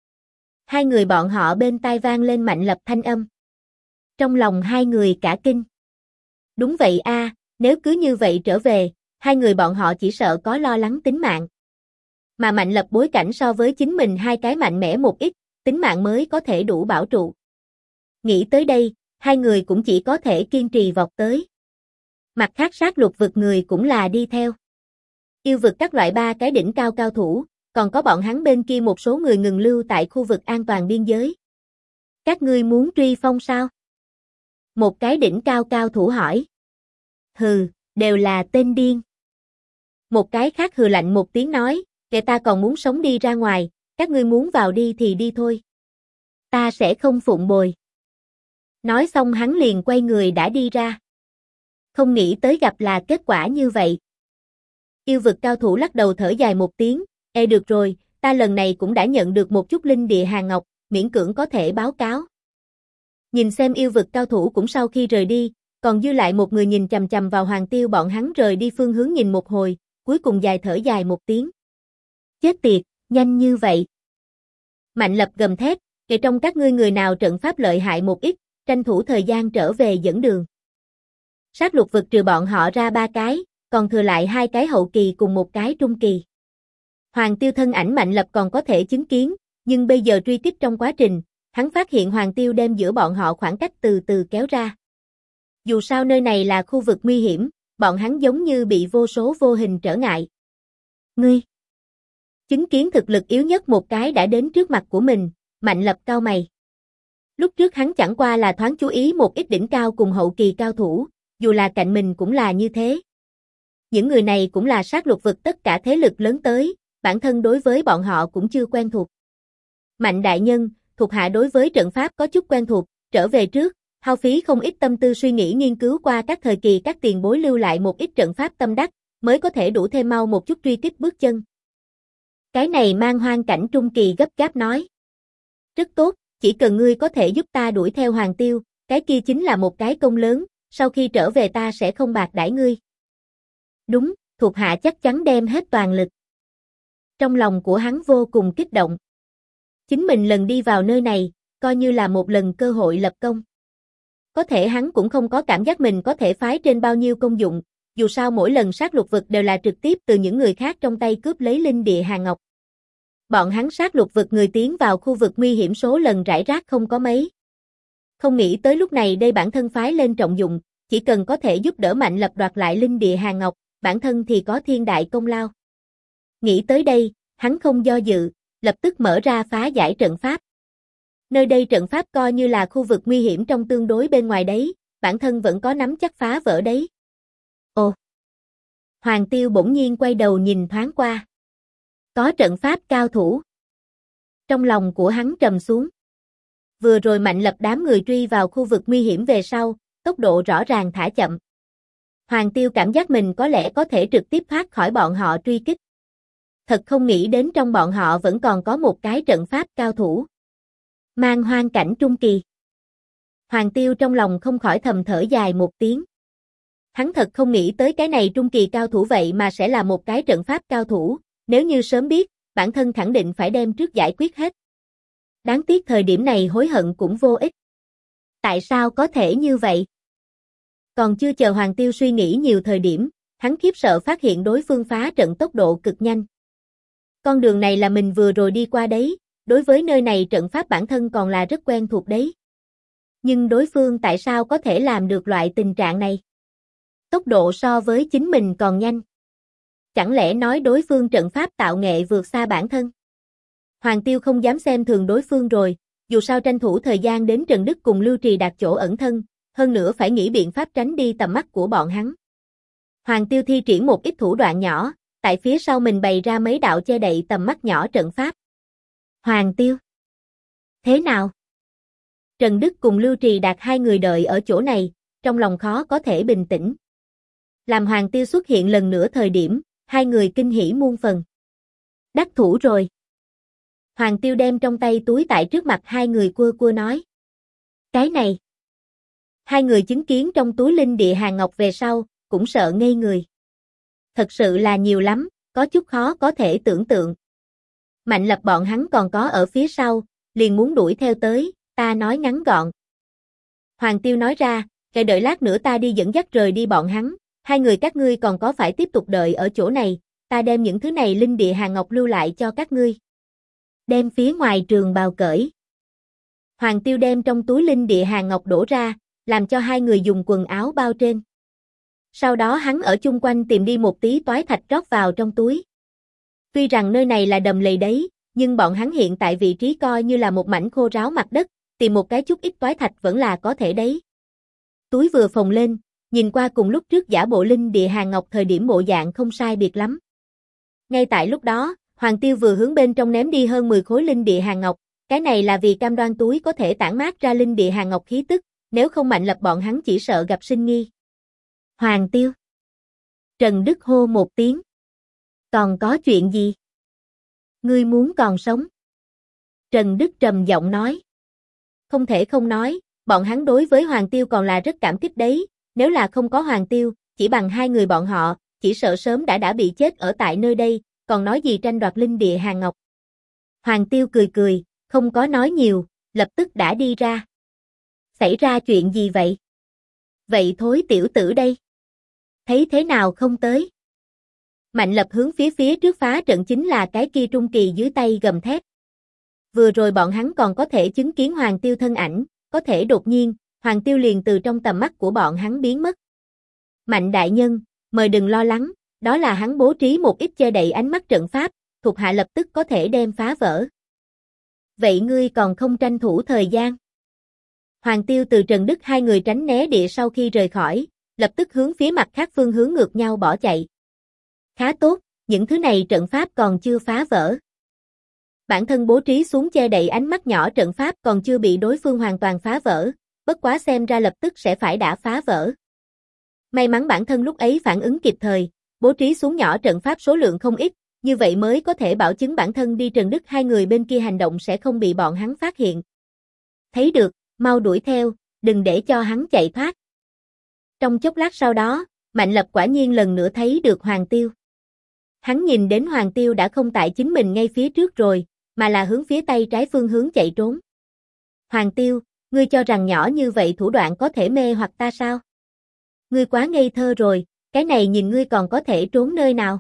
Hai người bọn họ bên tai vang lên Mạnh Lập thanh âm. Trong lòng hai người cả kinh. Đúng vậy a, nếu cứ như vậy trở về, hai người bọn họ chỉ sợ có lo lắng tính mạng. Mà Mạnh Lập bối cảnh so với chính mình hai cái mạnh mẽ một ít, tính mạng mới có thể đủ bảo trụ. Nghĩ tới đây, hai người cũng chỉ có thể kiên trì vọt tới. Mặt khác sát lục vực người cũng là đi theo. Yêu vực các loại ba cái đỉnh cao cao thủ, còn có bọn hắn bên kia một số người ngừng lưu tại khu vực an toàn biên giới. Các ngươi muốn truy phong sao? Một cái đỉnh cao cao thủ hỏi. Hừ, đều là tên điên. Một cái khác hừ lạnh một tiếng nói, kẻ ta còn muốn sống đi ra ngoài, các ngươi muốn vào đi thì đi thôi. Ta sẽ không phụng bồi. Nói xong hắn liền quay người đã đi ra. Không nghĩ tới gặp là kết quả như vậy. Yêu vực cao thủ lắc đầu thở dài một tiếng, được rồi, ta lần này cũng đã nhận được một chút linh địa hàng ngọc, miễn cưỡng có thể báo cáo. Nhìn xem yêu vực cao thủ cũng sau khi rời đi, còn dư lại một người nhìn chằm chằm vào Hoàng Tiêu bọn hắn rời đi phương hướng nhìn một hồi, cuối cùng dài thở dài một tiếng. Chết tiệt, nhanh như vậy. Mạnh Lập gầm thét, kể trong các ngươi người nào trận pháp lợi hại một ít, tranh thủ thời gian trở về dẫn đường. Sát lục vực trừ bọn họ ra ba cái, còn thừa lại hai cái hậu kỳ cùng một cái trung kỳ. Hoàng Tiêu thân ảnh Mạnh Lập còn có thể chứng kiến, nhưng bây giờ truy kích trong quá trình, hắn phát hiện Hoàng Tiêu đem giữa bọn họ khoảng cách từ từ kéo ra. Dù sao nơi này là khu vực nguy hiểm, bọn hắn giống như bị vô số vô hình trở ngại. Ngươi! Chứng kiến thực lực yếu nhất một cái đã đến trước mặt của mình, Mạnh Lập cau mày. Lúc trước hắn chẳng qua là thoáng chú ý một ít đỉnh cao cùng hậu kỳ cao thủ, dù là cạnh mình cũng là như thế. Những người này cũng là sát lục vực tất cả thế lực lớn tới, bản thân đối với bọn họ cũng chưa quen thuộc. Mạnh đại nhân, thuộc hạ đối với trận pháp có chút quen thuộc, trở về trước, hao phí không ít tâm tư suy nghĩ nghiên cứu qua các thời kỳ các tiền bối lưu lại một ít trận pháp tâm đắc, mới có thể đủ thêm mau một chút truy kích bước chân. Cái này mang hoang cảnh trung kỳ gấp gáp nói. Rất tốt, chỉ cần ngươi có thể giúp ta đuổi theo Hoàng Tiêu, cái kia chính là một cái công lớn, sau khi trở về ta sẽ không bạc đãi ngươi. Đúng, thuộc hạ chắc chắn đem hết toàn lực. Trong lòng của hắn vô cùng kích động. Chính mình lần đi vào nơi này, coi như là một lần cơ hội lập công. Có thể hắn cũng không có cảm giác mình có thể phái trên bao nhiêu công dụng, dù sao mỗi lần sát lục vực đều là trực tiếp từ những người khác trong tay cướp lấy linh địa hàng ngọc. Bọn hắn sát lục vực người tiến vào khu vực nguy hiểm số lần rải rác không có mấy. Không nghĩ tới lúc này đây bản thân phái lên trọng dụng, chỉ cần có thể giúp đỡ Mạnh Lập đoạt lại linh địa hàng ngọc, bản thân thì có thiên đại công lao. Nghĩ tới đây, hắn không do dự, lập tức mở ra phá giải trận pháp. Nơi đây trận pháp coi như là khu vực nguy hiểm trong tương đối bên ngoài đấy, bản thân vẫn có nắm chắc phá vỡ đấy. Ồ! Hoàng Tiêu bỗng nhiên quay đầu nhìn thoáng qua. Có trận pháp cao thủ. Trong lòng của hắn trầm xuống. Vừa rồi Mạnh Lập đám người truy vào khu vực nguy hiểm về sau, tốc độ rõ ràng thả chậm. Hoàng Tiêu cảm giác mình có lẽ có thể trực tiếp thoát khỏi bọn họ truy kích. Thật không nghĩ đến trong bọn họ vẫn còn có một cái trận pháp cao thủ. Mang hoang cảnh trung kỳ. Hoàng Tiêu trong lòng không khỏi thầm thở dài một tiếng. Hắn thật không nghĩ tới cái này trung kỳ cao thủ vậy mà sẽ là một cái trận pháp cao thủ, nếu như sớm biết, bản thân khẳng định phải đem trước giải quyết hết. Đáng tiếc thời điểm này hối hận cũng vô ích. Tại sao có thể như vậy? Còn chưa chờ Hoàng Tiêu suy nghĩ nhiều thời điểm, hắn khiếp sợ phát hiện đối phương phá trận tốc độ cực nhanh. Con đường này là mình vừa rồi đi qua đấy, đối với nơi này trận pháp bản thân còn là rất quen thuộc đấy. Nhưng đối phương tại sao có thể làm được loại tình trạng này? Tốc độ so với chính mình còn nhanh. Chẳng lẽ nói đối phương trận pháp tạo nghệ vượt xa bản thân? Hoàng Tiêu không dám xem thường đối phương rồi, dù sao tranh thủ thời gian đến Trần Đức cùng Lưu Trì đạt chỗ ẩn thân, hơn nữa phải nghĩ biện pháp tránh đi tầm mắt của bọn hắn. Hoàng Tiêu thi triển một ít thủ đoạn nhỏ, tại phía sau mình bày ra mấy đạo che đậy tầm mắt nhỏ trận pháp. Hoàng Tiêu. Thế nào? Trần Đức cùng Lưu Trì Đạt hai người đợi ở chỗ này, trong lòng khó có thể bình tĩnh. Làm Hoàng Tiêu xuất hiện lần nữa thời điểm, hai người kinh hỉ muôn phần. Đắc thủ rồi. Hoàng Tiêu đem trong tay túi tại trước mặt hai người cua cua nói. Cái này. Hai người chứng kiến trong túi linh địa hàng ngọc về sau, cũng sợ ngây người. Thật sự là nhiều lắm, có chút khó có thể tưởng tượng. Mạnh Lập bọn hắn còn có ở phía sau, liền muốn đuổi theo tới, ta nói ngắn gọn. Hoàng Tiêu nói ra, cái đợi lát nữa ta đi dẫn dắt rời đi bọn hắn, hai người các ngươi còn có phải tiếp tục đợi ở chỗ này, ta đem những thứ này linh địa hàng ngọc lưu lại cho các ngươi. Đem phía ngoài trường bào cởi. Hoàng Tiêu đem trong túi linh địa hàng ngọc đổ ra, làm cho hai người dùng quần áo bao trên. Sau đó hắn ở chung quanh tìm đi một tí toái thạch rót vào trong túi. Tuy rằng nơi này là đầm lầy đấy, nhưng bọn hắn hiện tại vị trí coi như là một mảnh khô ráo mặt đất, tìm một cái chút ít toái thạch vẫn là có thể đấy. Túi vừa phồng lên, nhìn qua cùng lúc trước giả bộ linh địa hàng ngọc thời điểm bộ dạng không sai biệt lắm. Ngay tại lúc đó, Hoàng Tiêu vừa hướng bên trong ném đi hơn 10 khối linh địa hàng ngọc, cái này là vì cam đoan túi có thể tản mát ra linh địa hàng ngọc khí tức, nếu không Mạnh Lập bọn hắn chỉ sợ gặp sinh nghi. Hoàng Tiêu. Trần Đức hô một tiếng. Còn có chuyện gì? Ngươi muốn còn sống? Trần Đức trầm giọng nói. Không thể không nói, bọn hắn đối với Hoàng Tiêu còn là rất cảm kích đấy, nếu là không có Hoàng Tiêu, chỉ bằng hai người bọn họ, chỉ sợ sớm đã bị chết ở tại nơi đây, còn nói gì tranh đoạt linh địa hàng ngọc. Hoàng Tiêu cười cười, không có nói nhiều, lập tức đã đi ra. Xảy ra chuyện gì vậy? Vậy thối tiểu tử đây? Thấy thế nào không tới? Mạnh Lập hướng phía trước phá trận chính là cái kia trung kỳ dưới tay gầm thét. Vừa rồi bọn hắn còn có thể chứng kiến Hoàng Tiêu thân ảnh, có thể đột nhiên, Hoàng Tiêu liền từ trong tầm mắt của bọn hắn biến mất. Mạnh đại nhân, mời đừng lo lắng, đó là hắn bố trí một ít che đậy ánh mắt trận pháp, thuộc hạ lập tức có thể đem phá vỡ. Vậy ngươi còn không tranh thủ thời gian? Hoàng Tiêu từ Trần Đức hai người tránh né địa sau khi rời khỏi, lập tức hướng phía mặt khác phương hướng ngược nhau bỏ chạy. Khá tốt, những thứ này trận pháp còn chưa phá vỡ. Bản thân bố trí xuống che đậy ánh mắt nhỏ trận pháp còn chưa bị đối phương hoàn toàn phá vỡ, bất quá xem ra lập tức sẽ phải đã phá vỡ. May mắn bản thân lúc ấy phản ứng kịp thời, bố trí xuống nhỏ trận pháp số lượng không ít, như vậy mới có thể bảo chứng bản thân đi Trần Đức hai người bên kia hành động sẽ không bị bọn hắn phát hiện. Thấy được, mau đuổi theo, đừng để cho hắn chạy thoát. Trong chốc lát sau đó, Mạnh Lập quả nhiên lần nữa thấy được Hoàng Tiêu. Hắn nhìn đến Hoàng Tiêu đã không tại chính mình ngay phía trước rồi, mà là hướng phía tay trái phương hướng chạy trốn. Hoàng Tiêu, ngươi cho rằng nhỏ như vậy thủ đoạn có thể mê hoặc ta sao? Ngươi quá ngây thơ rồi, cái này nhìn ngươi còn có thể trốn nơi nào?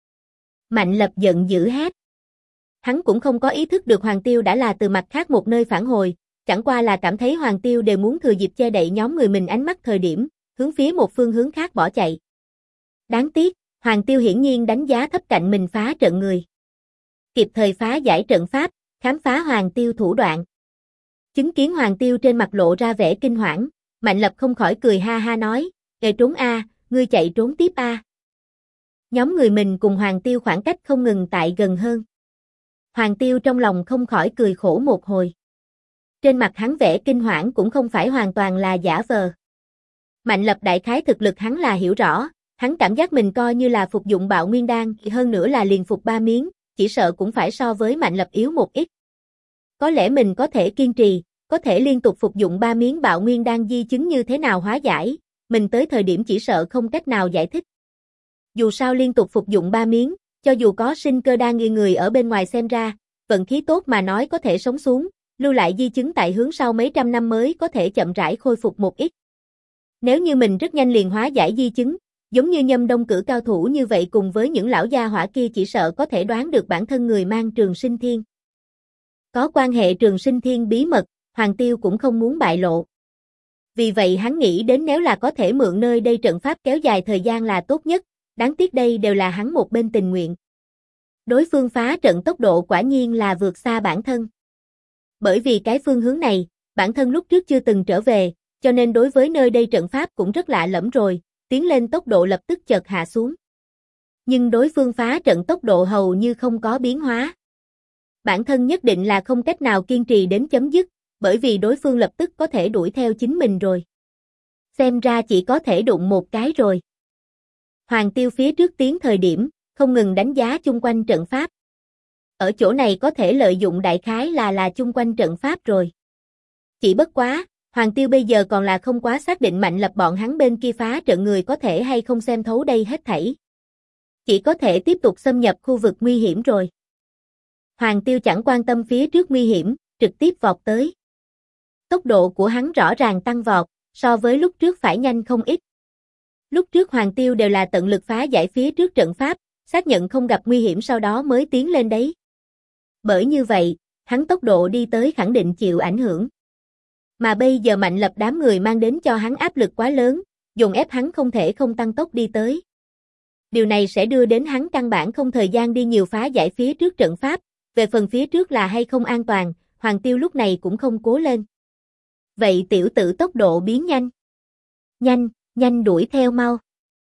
Mạnh Lập giận dữ hét. Hắn cũng không có ý thức được Hoàng Tiêu đã là từ mặt khác một nơi phản hồi, chẳng qua là cảm thấy Hoàng Tiêu đều muốn thừa dịp che đậy nhóm người mình ánh mắt thời điểm, hướng phía một phương hướng khác bỏ chạy. Đáng tiếc, Hoàng Tiêu hiển nhiên đánh giá thấp cạnh mình phá trận người. Kịp thời phá giải trận pháp, khám phá Hoàng Tiêu thủ đoạn. Chứng kiến Hoàng Tiêu trên mặt lộ ra vẻ kinh hoảng, Mạnh Lập không khỏi cười ha ha nói, "Kề trốn a, ngươi chạy trốn tiếp a." Nhóm người mình cùng Hoàng Tiêu khoảng cách không ngừng tại gần hơn. Hoàng Tiêu trong lòng không khỏi cười khổ một hồi. Trên mặt hắn vẻ kinh hoảng cũng không phải hoàn toàn là giả vờ. Mạnh Lập đại khái thực lực hắn là hiểu rõ, hắn cảm giác mình coi như là phục dụng Bạo Nguyên Đan, hơn nữa là liền phục 3 miếng, chỉ sợ cũng phải so với Mạnh Lập yếu một ít. Có lẽ mình có thể kiên trì, có thể liên tục phục dụng 3 miếng Bạo Nguyên Đan di chứng như thế nào hóa giải, mình tới thời điểm chỉ sợ không cách nào giải thích. Dù sao liên tục phục dụng 3 miếng, cho dù có sinh cơ đan nghi người ở bên ngoài xem ra, vận khí tốt mà nói có thể sống xuống, lưu lại di chứng tại hướng sau mấy trăm năm mới có thể chậm rãi khôi phục một ít. Nếu như mình rất nhanh liền hóa giải di chứng, Giống như Nhâm Đông cử cao thủ như vậy cùng với những lão gia hỏa kia chỉ sợ có thể đoán được bản thân người mang Trường Sinh Thiên. Có quan hệ Trường Sinh Thiên bí mật, Hoàng Tiêu cũng không muốn bại lộ. Vì vậy hắn nghĩ đến nếu là có thể mượn nơi đây trận pháp kéo dài thời gian là tốt nhất, đáng tiếc đây đều là hắn một bên tình nguyện. Đối phương phá trận tốc độ quả nhiên là vượt xa bản thân. Bởi vì cái phương hướng này, bản thân lúc trước chưa từng trở về, cho nên đối với nơi đây trận pháp cũng rất lạ lẫm rồi, tiến lên tốc độ lập tức chợt hạ xuống. Nhưng đối phương phá trận tốc độ hầu như không có biến hóa. Bản thân nhất định là không cách nào kiên trì đến chấm dứt, bởi vì đối phương lập tức có thể đuổi theo chính mình rồi. Xem ra chỉ có thể đụng một cái rồi. Hoàng Tiêu phía trước tiến thời điểm, không ngừng đánh giá chung quanh trận pháp. Ở chỗ này có thể lợi dụng đại khái là chung quanh trận pháp rồi. Chỉ bất quá, Hoàng Tiêu bây giờ còn là không quá xác định Mạnh Lập bọn hắn bên kia phá trận người có thể hay không xem thấu đây hết thảy. Chỉ có thể tiếp tục xâm nhập khu vực nguy hiểm rồi. Hoàng Tiêu chẳng quan tâm phía trước nguy hiểm, trực tiếp vọt tới. Tốc độ của hắn rõ ràng tăng vọt, so với lúc trước phải nhanh không ít. Lúc trước Hoàng Tiêu đều là tận lực phá giải phía trước trận pháp, xác nhận không gặp nguy hiểm sau đó mới tiến lên đấy. Bởi như vậy, hắn tốc độ đi tới khẳng định chịu ảnh hưởng. Mà bây giờ Mạnh Lập đám người mang đến cho hắn áp lực quá lớn, dồn ép hắn không thể không tăng tốc đi tới. Điều này sẽ đưa đến hắn căn bản không thời gian đi nhiều phá giải phía trước trận pháp, về phần phía trước là hay không an toàn, Hoàng Tiêu lúc này cũng không cố lên. Vậy tiểu tử tốc độ biến nhanh. Nhanh, nhanh đuổi theo mau.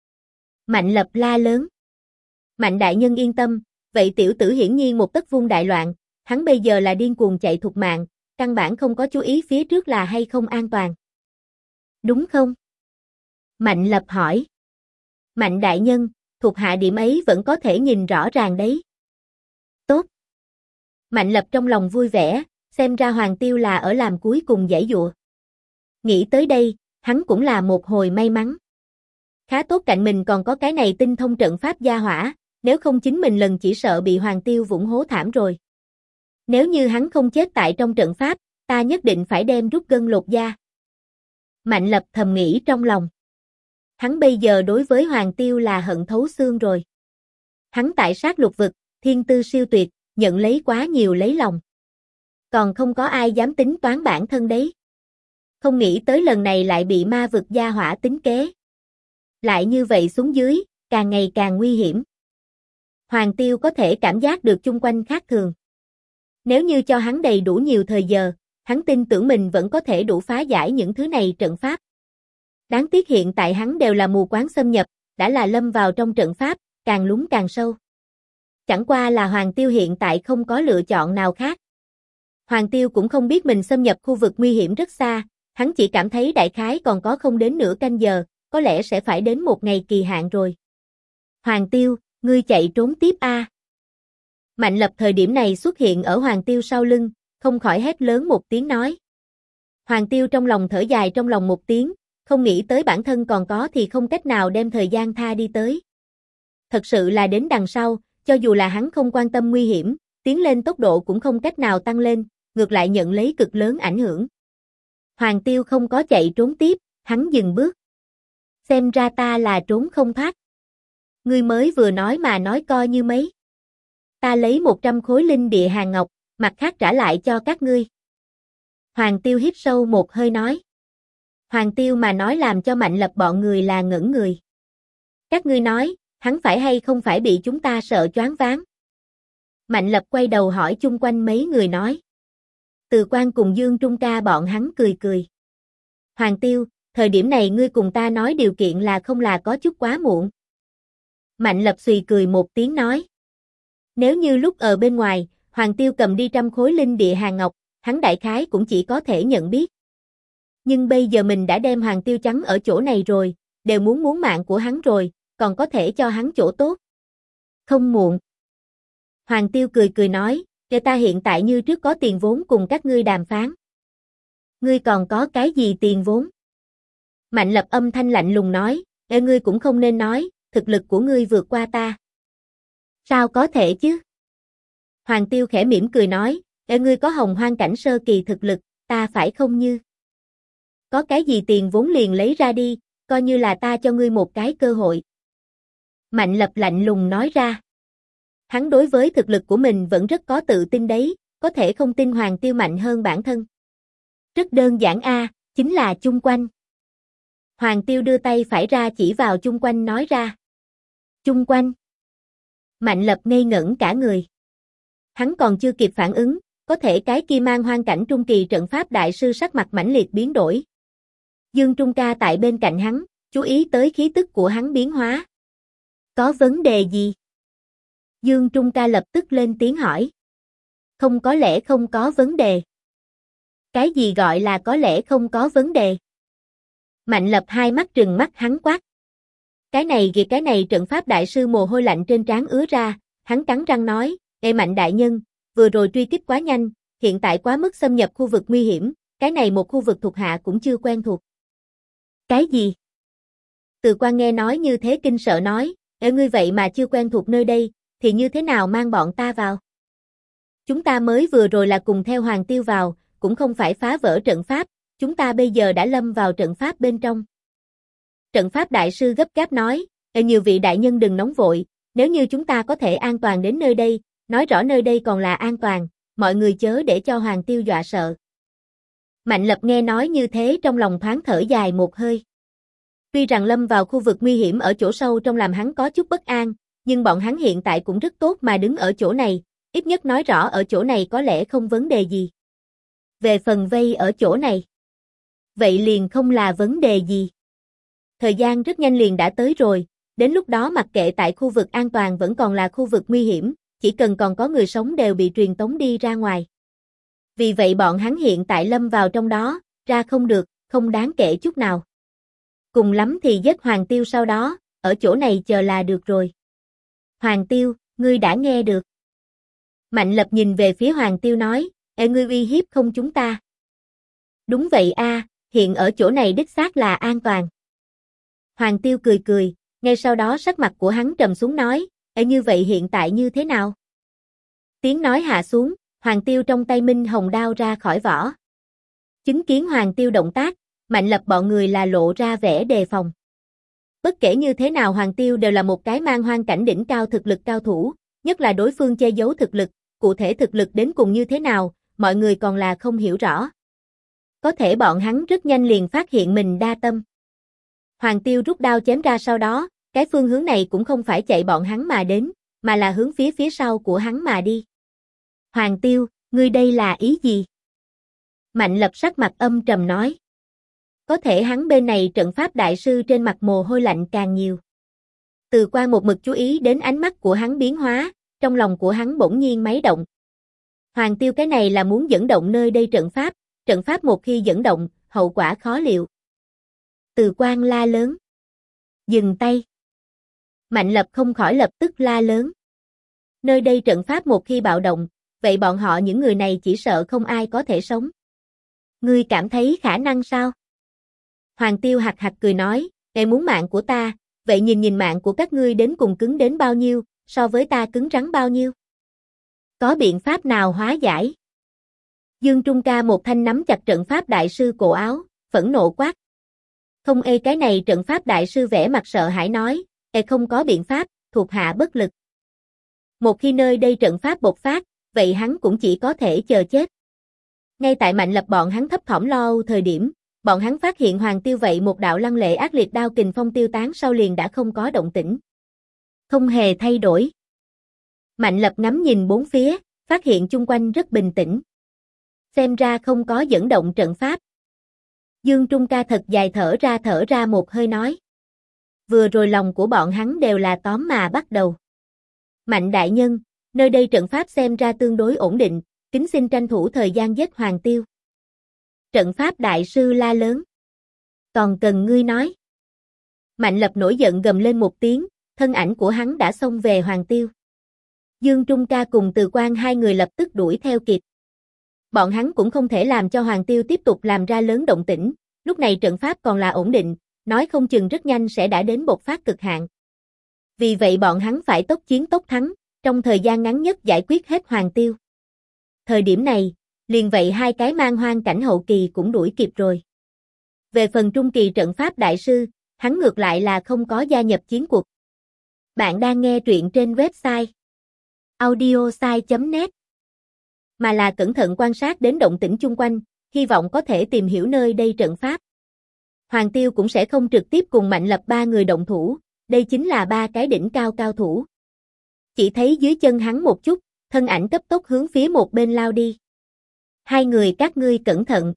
Mạnh Lập la lớn. Mạnh đại nhân yên tâm, vậy tiểu tử hiển nhiên một tấc vung đại loạn, hắn bây giờ là điên cuồng chạy thục mạng, căn bản không có chú ý phía trước là hay không an toàn. Đúng không? Mạnh Lập hỏi. Mạnh đại nhân, thuộc hạ điểm ấy vẫn có thể nhìn rõ ràng đấy. Tốt. Mạnh Lập trong lòng vui vẻ, xem ra Hoàng Tiêu là ở làm cuối cùng giãy giụa. Nghĩ tới đây, hắn cũng là một hồi may mắn. Khá tốt cạnh mình còn có cái này tinh thông trận pháp gia hỏa, nếu không chính mình lần chỉ sợ bị Hoàng Tiêu vũng hố thảm rồi. Nếu như hắn không chết tại trong trận pháp, ta nhất định phải đem rút gân lột da. Mạnh Lập thầm nghĩ trong lòng. Hắn bây giờ đối với Hoàng Tiêu là hận thấu xương rồi. Hắn tại sát lục vực, thiên tư siêu tuyệt, nhận lấy quá nhiều lấy lòng. Còn không có ai dám tính toán bản thân đấy. Không nghĩ tới lần này lại bị ma vực gia hỏa tính kế. Lại như vậy xuống dưới, càng ngày càng nguy hiểm. Hoàng Tiêu có thể cảm giác được chung quanh khác thường. Nếu như cho hắn đầy đủ nhiều thời giờ, hắn tin tưởng mình vẫn có thể đủ phá giải những thứ này trận pháp. Đáng tiếc hiện tại hắn đều là mù quáng xâm nhập, đã là lâm vào trong trận pháp, càng lún càng sâu. Chẳng qua là Hoàng Tiêu hiện tại không có lựa chọn nào khác. Hoàng Tiêu cũng không biết mình xâm nhập khu vực nguy hiểm rất xa, hắn chỉ cảm thấy đại khái còn có không đến nửa canh giờ, có lẽ sẽ phải đến một ngày kỳ hạn rồi. Hoàng Tiêu, ngươi chạy trốn tiếp a. Mạnh Lập thời điểm này xuất hiện ở Hoàng Tiêu sau lưng, không khỏi hét lớn một tiếng nói. Hoàng Tiêu trong lòng thở dài trong lòng một tiếng, không nghĩ tới bản thân còn có thì không cách nào đem thời gian tha đi tới. Thật sự là đến đằng sau, cho dù là hắn không quan tâm nguy hiểm, tiến lên tốc độ cũng không cách nào tăng lên, ngược lại nhận lấy cực lớn ảnh hưởng. Hoàng Tiêu không có chạy trốn tiếp, hắn dừng bước. Xem ra ta là trốn không thoát. Ngươi mới vừa nói mà nói coi như mấy. Ta lấy 100 khối linh địa hàng ngọc, mặt khác trả lại cho các ngươi. Hoàng Tiêu hít sâu một hơi nói. Hoàng Tiêu mà nói làm cho Mạnh Lập bọn người là ngẩn người. Các ngươi nói, hắn phải hay không phải bị chúng ta sợ choáng váng? Mạnh Lập quay đầu hỏi chung quanh mấy người nói. Từ Quan cùng Dương Trung Ca bọn hắn cười cười. Hoàng Tiêu, thời điểm này ngươi cùng ta nói điều kiện là không là có chút quá muộn. Mạnh Lập xùy cười một tiếng nói. Nếu như lúc ở bên ngoài, Hoàng Tiêu cầm đi 100 khối linh địa hàng ngọc, hắn đại khái cũng chỉ có thể nhận biết. Nhưng bây giờ mình đã đem Hoàng Tiêu trắng ở chỗ này rồi, đều muốn mạng của hắn rồi, còn có thể cho hắn chỗ tốt. Không muộn. Hoàng Tiêu cười cười nói, để ta hiện tại như trước có tiền vốn cùng các ngươi đàm phán. Ngươi còn có cái gì tiền vốn? Mạnh Lập âm thanh lạnh lùng nói, ngươi cũng không nên nói, thực lực của ngươi vượt qua ta. Sao có thể chứ? Hoàng Tiêu khẽ mỉm cười nói, ngươi có hồng hoang cảnh sơ kỳ thực lực, ta phải không như? Có cái gì tiền vốn liền lấy ra đi, coi như là ta cho ngươi một cái cơ hội. Mạnh Lập lạnh lùng nói ra. Hắn đối với thực lực của mình vẫn rất có tự tin đấy, có thể không tin Hoàng Tiêu mạnh hơn bản thân. Rất đơn giản a, chính là chung quanh. Hoàng Tiêu đưa tay phải ra chỉ vào chung quanh nói ra. Chung quanh. Mạnh Lập ngây ngẩn cả người. Hắn còn chưa kịp phản ứng, có thể cái kia mang hoang cảnh trung kỳ trận pháp đại sư sắc mặt mãnh liệt biến đổi. Dương Trung Ca tại bên cạnh hắn, chú ý tới khí tức của hắn biến hóa. Có vấn đề gì? Dương Trung Ca lập tức lên tiếng hỏi. Không có lẽ không có vấn đề. Cái gì gọi là có lẽ không có vấn đề? Mạnh Lập hai mắt trừng mắt hắn quát. Cái này trận pháp đại sư mồ hôi lạnh trên trán ứa ra, hắn cắn răng nói, Ê Mạnh đại nhân, vừa rồi truy kích quá nhanh, hiện tại quá mức xâm nhập khu vực nguy hiểm, cái này một khu vực thuộc hạ cũng chưa quen thuộc. Cái gì? Từ Quan nghe nói như thế kinh sợ nói, Ê ngươi vậy mà chưa quen thuộc nơi đây, thì như thế nào mang bọn ta vào? Chúng ta mới vừa rồi là cùng theo Hoàng Tiêu vào, cũng không phải phá vỡ trận pháp, chúng ta bây giờ đã lâm vào trận pháp bên trong. Trận pháp đại sư gấp gáp nói, nhiều vị đại nhân đừng nóng vội, nếu như chúng ta có thể an toàn đến nơi đây, nói rõ nơi đây còn là an toàn, mọi người chớ để cho Hoàng Tiêu dọa sợ. Mạnh Lập nghe nói như thế trong lòng thoáng thở dài một hơi. Tuy rằng lâm vào khu vực nguy hiểm ở chỗ sâu trong làm hắn có chút bất an, nhưng bọn hắn hiện tại cũng rất tốt mà đứng ở chỗ này, ít nhất nói rõ ở chỗ này có lẽ không vấn đề gì. Về phần vây ở chỗ này, vậy liền không là vấn đề gì. Thời gian rất nhanh liền đã tới rồi, đến lúc đó mặc kệ tại khu vực an toàn vẫn còn là khu vực nguy hiểm, chỉ cần còn có người sống đều bị truyền tống đi ra ngoài. Vì vậy bọn hắn hiện tại lâm vào trong đó, ra không được, không đáng kể chút nào. Cùng lắm thì giết Hoàng Tiêu sau đó, ở chỗ này chờ là được rồi. Hoàng Tiêu, ngươi đã nghe được. Mạnh Lập nhìn về phía Hoàng Tiêu nói, Ê ngươi uy hiếp không chúng ta? Đúng vậy a, hiện ở chỗ này đích xác là an toàn. Hoàng Tiêu cười cười, ngay sau đó sắc mặt của hắn trầm xuống nói, Ê như vậy hiện tại như thế nào? Tiếng nói hạ xuống, Hoàng Tiêu trong tay minh hồng đao ra khỏi vỏ. Chứng kiến Hoàng Tiêu động tác, Mạnh Lập bọn người là lộ ra vẻ đề phòng. Bất kể như thế nào Hoàng Tiêu đều là một cái mang hoang cảnh đỉnh cao thực lực cao thủ, nhất là đối phương che giấu thực lực, cụ thể thực lực đến cùng như thế nào, mọi người còn là không hiểu rõ. Có thể bọn hắn rất nhanh liền phát hiện mình đa tâm. Hoàng Tiêu rút đao chém ra sau đó, cái phương hướng này cũng không phải chạy bọn hắn mà đến, mà là hướng phía sau của hắn mà đi. Hoàng Tiêu, ngươi đây là ý gì? Mạnh Lập sắc mặt âm trầm nói. Có thể hắn bên này trận pháp đại sư trên mặt mồ hôi lạnh càng nhiều. Từ Quan một mực chú ý đến ánh mắt của hắn biến hóa, trong lòng của hắn bỗng nhiên máy động. Hoàng Tiêu cái này là muốn dẫn động nơi đây trận pháp một khi dẫn động, hậu quả khó liệu. Từ Quan la lớn. Dừng tay. Mạnh Lập không khỏi lập tức la lớn. Nơi đây trận pháp một khi bạo động, vậy bọn họ những người này chỉ sợ không ai có thể sống. Ngươi cảm thấy khả năng sao? Hoàng Tiêu hạc hạc cười nói, Ngài muốn mạng của ta, vậy nhìn mạng của các ngươi đến cùng cứng đến bao nhiêu, so với ta cứng rắn bao nhiêu? Có biện pháp nào hóa giải? Dương Trung Ca một thanh nắm chặt trận pháp đại sư cổ áo, phẫn nộ quát. Không cái này trận pháp đại sư vẻ mặt sợ hãi nói, không có biện pháp, thuộc hạ bất lực. Một khi nơi đây trận pháp bộc phát, vậy hắn cũng chỉ có thể chờ chết. Ngay tại Mạnh Lập bọn hắn thấp thỏm lo âu thời điểm, bọn hắn phát hiện Hoàng Tiêu vậy một đạo lăng lệ ác liệt đao kình phong tiêu tán sau liền đã không có động tĩnh. Không hề thay đổi. Mạnh Lập ngắm nhìn bốn phía, phát hiện chung quanh rất bình tĩnh. Xem ra không có dẫn động trận pháp. Dương Trung Ca thật dài thở ra một hơi nói. Vừa rồi lòng của bọn hắn đều là tóm mà bắt đầu. Mạnh đại nhân, nơi đây trận pháp xem ra tương đối ổn định, kính xin tranh thủ thời gian giết Hoàng Tiêu. Trận pháp đại sư la lớn. Còn cần ngươi nói. Mạnh Lập nổi giận gầm lên một tiếng, thân ảnh của hắn đã xông về Hoàng Tiêu. Dương Trung Ca cùng Từ Quan hai người lập tức đuổi theo kịp. Bọn hắn cũng không thể làm cho Hoàng Tiêu tiếp tục làm ra lớn động tĩnh, lúc này trận pháp còn là ổn định, nói không chừng rất nhanh sẽ đã đến bộc phát cực hạn. Vì vậy bọn hắn phải tốc chiến tốc thắng, trong thời gian ngắn nhất giải quyết hết Hoàng Tiêu. Thời điểm này, liền vậy hai cái mang hoang cảnh hậu kỳ cũng đuổi kịp rồi. Về phần trung kỳ trận pháp đại sư, hắn ngược lại là không có gia nhập chiến cuộc. Bạn đang nghe truyện trên website audiosai.net, mà là cẩn thận quan sát đến động tĩnh chung quanh, hy vọng có thể tìm hiểu nơi đây trận pháp. Hoàng Tiêu cũng sẽ không trực tiếp cùng Mạnh Lập ba người động thủ, đây chính là ba cái đỉnh cao cao thủ. Chỉ thấy dưới chân hắn một chút, thân ảnh cấp tốc hướng phía một bên lao đi. Hai người các ngươi cẩn thận.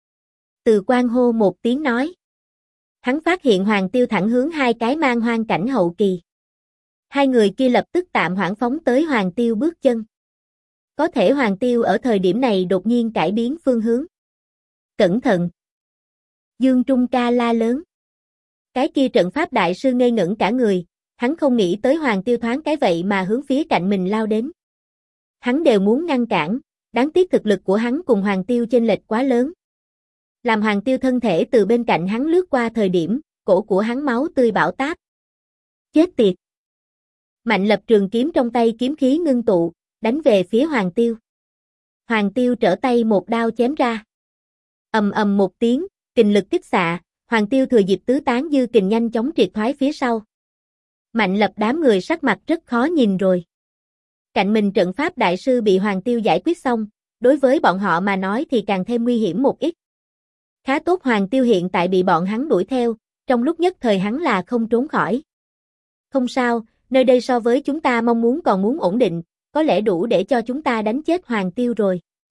Từ Quan hô một tiếng nói. Hắn phát hiện Hoàng Tiêu thẳng hướng hai cái mang hoang cảnh hậu kỳ. Hai người kia lập tức tạm hoãn phóng tới Hoàng Tiêu bước chân. Có thể Hoàng Tiêu ở thời điểm này đột nhiên cải biến phương hướng. Cẩn thận! Dương Trung ca la lớn. Cái kia trận pháp đại sư ngây ngẩn cả người, hắn không nghĩ tới Hoàng Tiêu thoáng cái vậy mà hướng phía cạnh mình lao đến. Hắn đều muốn ngăn cản, đáng tiếc thực lực của hắn cùng Hoàng Tiêu chênh lệch quá lớn. Làm Hoàng Tiêu thân thể từ bên cạnh hắn lướt qua thời điểm, cổ của hắn máu tươi bão táp. Chết tiệt! Mạnh Lập trường kiếm trong tay kiếm khí ngưng tụ, đánh về phía Hoàng Tiêu. Hoàng Tiêu trở tay một đao chém ra. Ầm ầm một tiếng, kình lực kích xạ, Hoàng Tiêu thừa dịp tứ tán dư kình nhanh chóng triệt thoái phía sau. Mạnh Lập đám người sắc mặt rất khó nhìn rồi. Cạnh mình trận pháp đại sư bị Hoàng Tiêu giải quyết xong, đối với bọn họ mà nói thì càng thêm nguy hiểm một ít. Khá tốt Hoàng Tiêu hiện tại bị bọn hắn đuổi theo, trong lúc nhất thời hắn là không trốn khỏi. Không sao, nơi đây so với chúng ta mong muốn còn muốn ổn định, có lẽ đủ để cho chúng ta đánh chết Hoàng Tiêu rồi.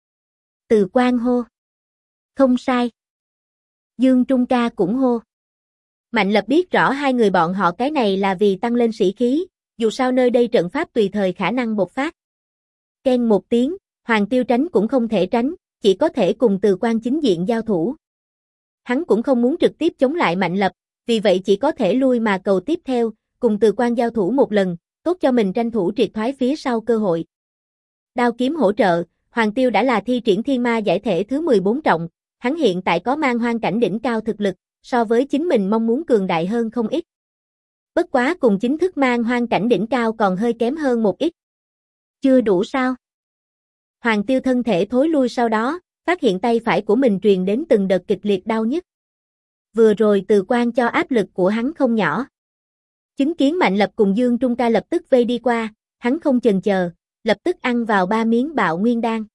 Từ Quan hô. Không sai. Dương Trung ca cũng hô. Mạnh Lập biết rõ hai người bọn họ cái này là vì tăng lên sĩ khí, dù sao nơi đây trận pháp tùy thời khả năng bộc phát. Keng một tiếng, Hoàng Tiêu tránh cũng không thể tránh, chỉ có thể cùng Từ Quan chính diện giao thủ. Hắn cũng không muốn trực tiếp chống lại Mạnh Lập, vì vậy chỉ có thể lui mà cầu tiếp theo, cùng Từ Quan giao thủ một lần, tốt cho mình tranh thủ triệt thoái phía sau cơ hội. Đao kiếm hỗ trợ, Hoàng Tiêu đã là thi triển thiên ma giải thể thứ 14 trọng, hắn hiện tại có mang hoang cảnh đỉnh cao thực lực, so với chính mình mong muốn cường đại hơn không ít. Bất quá cùng chính thức mang hoang cảnh đỉnh cao còn hơi kém hơn một ít. Chưa đủ sao? Hoàng Tiêu thân thể thối lui sau đó, phát hiện tay phải của mình truyền đến từng đợt kịch liệt đau nhức. Vừa rồi Từ Quan cho áp lực của hắn không nhỏ. Chứng kiến Mạnh Lập cùng Dương Trung ca lập tức vây đi qua, hắn không chần chờ, lập tức ăn vào 3 miếng bạo nguyên đan.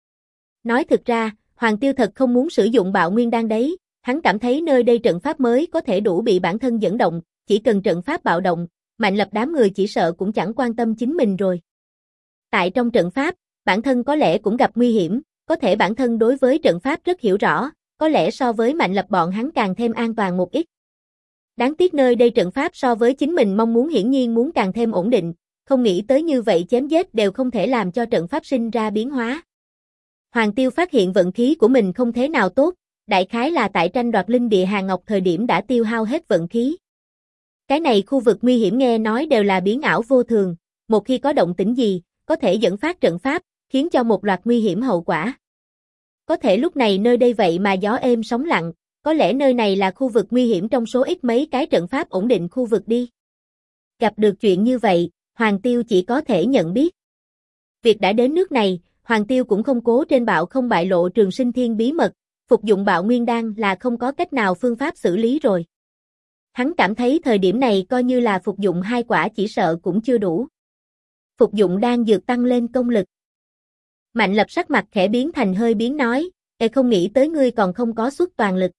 Nói thực ra, Hoàng Tiêu thật không muốn sử dụng bạo nguyên đan đấy, hắn cảm thấy nơi đây trận pháp mới có thể đủ bị bản thân dẫn động, chỉ cần trận pháp bạo động, Mạnh Lập đám người chỉ sợ cũng chẳng quan tâm chính mình rồi. Tại trong trận pháp, bản thân có lẽ cũng gặp nguy hiểm, có thể bản thân đối với trận pháp rất hiểu rõ, có lẽ so với Mạnh Lập bọn hắn càng thêm an toàn một ít. Đáng tiếc nơi đây trận pháp so với chính mình mong muốn hiển nhiên muốn càng thêm ổn định, không nghĩ tới như vậy chém giết đều không thể làm cho trận pháp sinh ra biến hóa. Hoàng Tiêu phát hiện vận khí của mình không thế nào tốt, đại khái là tại tranh đoạt linh địa Hà Ngọc thời điểm đã tiêu hao hết vận khí. Cái này khu vực nguy hiểm nghe nói đều là biến ảo vô thường, một khi có động tĩnh gì, có thể dẫn phát trận pháp, khiến cho một loạt nguy hiểm hậu quả. Có thể lúc này nơi đây vậy mà gió êm sóng lặng, có lẽ nơi này là khu vực nguy hiểm trong số ít mấy cái trận pháp ổn định khu vực đi. Gặp được chuyện như vậy, Hoàng Tiêu chỉ có thể nhận biết. Việc đã đến nước này, Hoàng Tiêu cũng không cố trên bạo không bại lộ Trường Sinh Thiên bí mật, phục dụng bạo nguyên đan là không có cách nào phương pháp xử lý rồi. Hắn cảm thấy thời điểm này coi như là phục dụng 2 quả chỉ sợ cũng chưa đủ. Phục dụng đan dược tăng lên công lực. Mạnh Lập sắc mặt khẽ biến thành hơi biến nói, không nghĩ tới ngươi còn không có xuất toàn lực.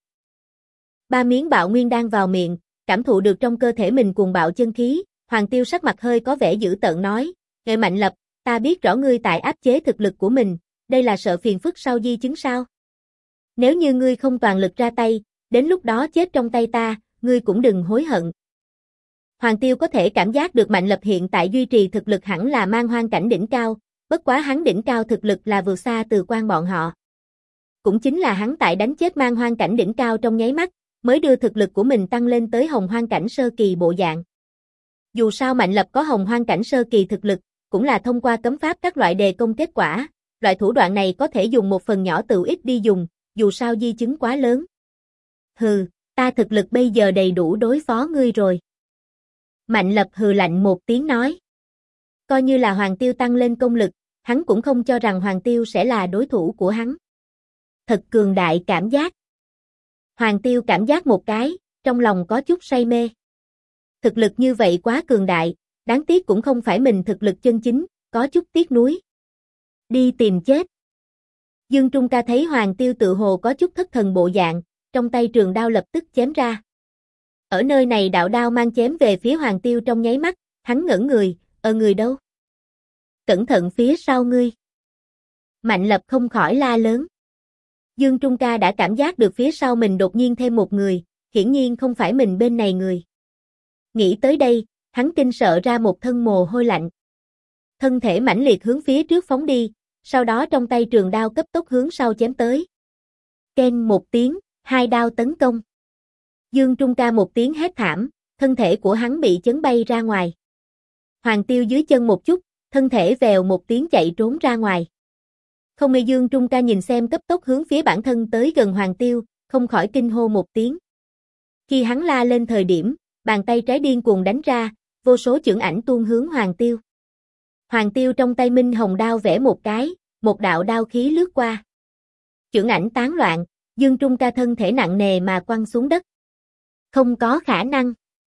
3 miếng bạo nguyên đan vào miệng, cảm thụ được trong cơ thể mình cuồng bạo chân khí, Hoàng Tiêu sắc mặt hơi có vẻ dữ tợn nói, Mạnh Lập, ta biết rõ ngươi tại áp chế thực lực của mình, đây là sợ phiền phức sau di chứng sao? Nếu như ngươi không toàn lực ra tay, đến lúc đó chết trong tay ta, ngươi cũng đừng hối hận. Hoàng Tiêu có thể cảm giác được Mạnh Lập hiện tại duy trì thực lực hẳn là mang hoang cảnh đỉnh cao, bất quá hắn đỉnh cao thực lực là vượt xa Từ Quan bọn họ. Cũng chính là hắn tại đánh chết mang hoang cảnh đỉnh cao trong nháy mắt, mới đưa thực lực của mình tăng lên tới hồng hoang cảnh sơ kỳ bộ dạng. Dù sao Mạnh Lập có hồng hoang cảnh sơ kỳ thực lực, cũng là thông qua cấm pháp các loại đề công kết quả, loại thủ đoạn này có thể dùng một phần nhỏ tự ít đi dùng, dù sao di chứng quá lớn. Hừ, ta thực lực bây giờ đầy đủ đối phó ngươi rồi. Mạnh Lập hừ lạnh một tiếng nói. Coi như là Hoàng Tiêu tăng lên công lực, hắn cũng không cho rằng Hoàng Tiêu sẽ là đối thủ của hắn. Thật cường đại cảm giác. Hoàng Tiêu cảm giác một cái, trong lòng có chút say mê. Thực lực như vậy quá cường đại, Đáng tiếc cũng không phải mình thực lực chân chính, có chút tiếc nuối. Đi tìm chết. Dương Trung Ca thấy Hoàng Tiêu tự hồ có chút thất thần bộ dạng, trong tay trường đao lập tức chém ra. Ở nơi này đạo đao mang chém về phía Hoàng Tiêu trong nháy mắt, hắn ngẩn người, người đâu? Cẩn thận phía sau ngươi. Mạnh Lập không khỏi la lớn. Dương Trung Ca đã cảm giác được phía sau mình đột nhiên thêm một người, hiển nhiên không phải mình bên này người. Nghĩ tới đây, hắn kinh sợ ra một thân mồ hôi lạnh. Thân thể mãnh liệt hướng phía trước phóng đi, sau đó trong tay trường đao cấp tốc hướng sau chém tới. Keng một tiếng, hai đao tấn công. Dương Trung Ca một tiếng hét thảm, thân thể của hắn bị chấn bay ra ngoài. Hoàng Tiêu dưới chân một chút, thân thể vèo một tiếng chạy trốn ra ngoài. Không ngờ Dương Trung Ca nhìn xem cấp tốc hướng phía bản thân tới gần Hoàng Tiêu, không khỏi kinh hô một tiếng. Khi hắn la lên thời điểm, bàn tay trái điên cuồng đánh ra, vô số chưởng ảnh tuôn hướng Hoàng Tiêu. Hoàng Tiêu trong tay minh hồng đao vẽ một cái, một đạo đao khí lướt qua. Chưởng ảnh tán loạn, Dương Trung Ca thân thể nặng nề mà quăng xuống đất. Không có khả năng.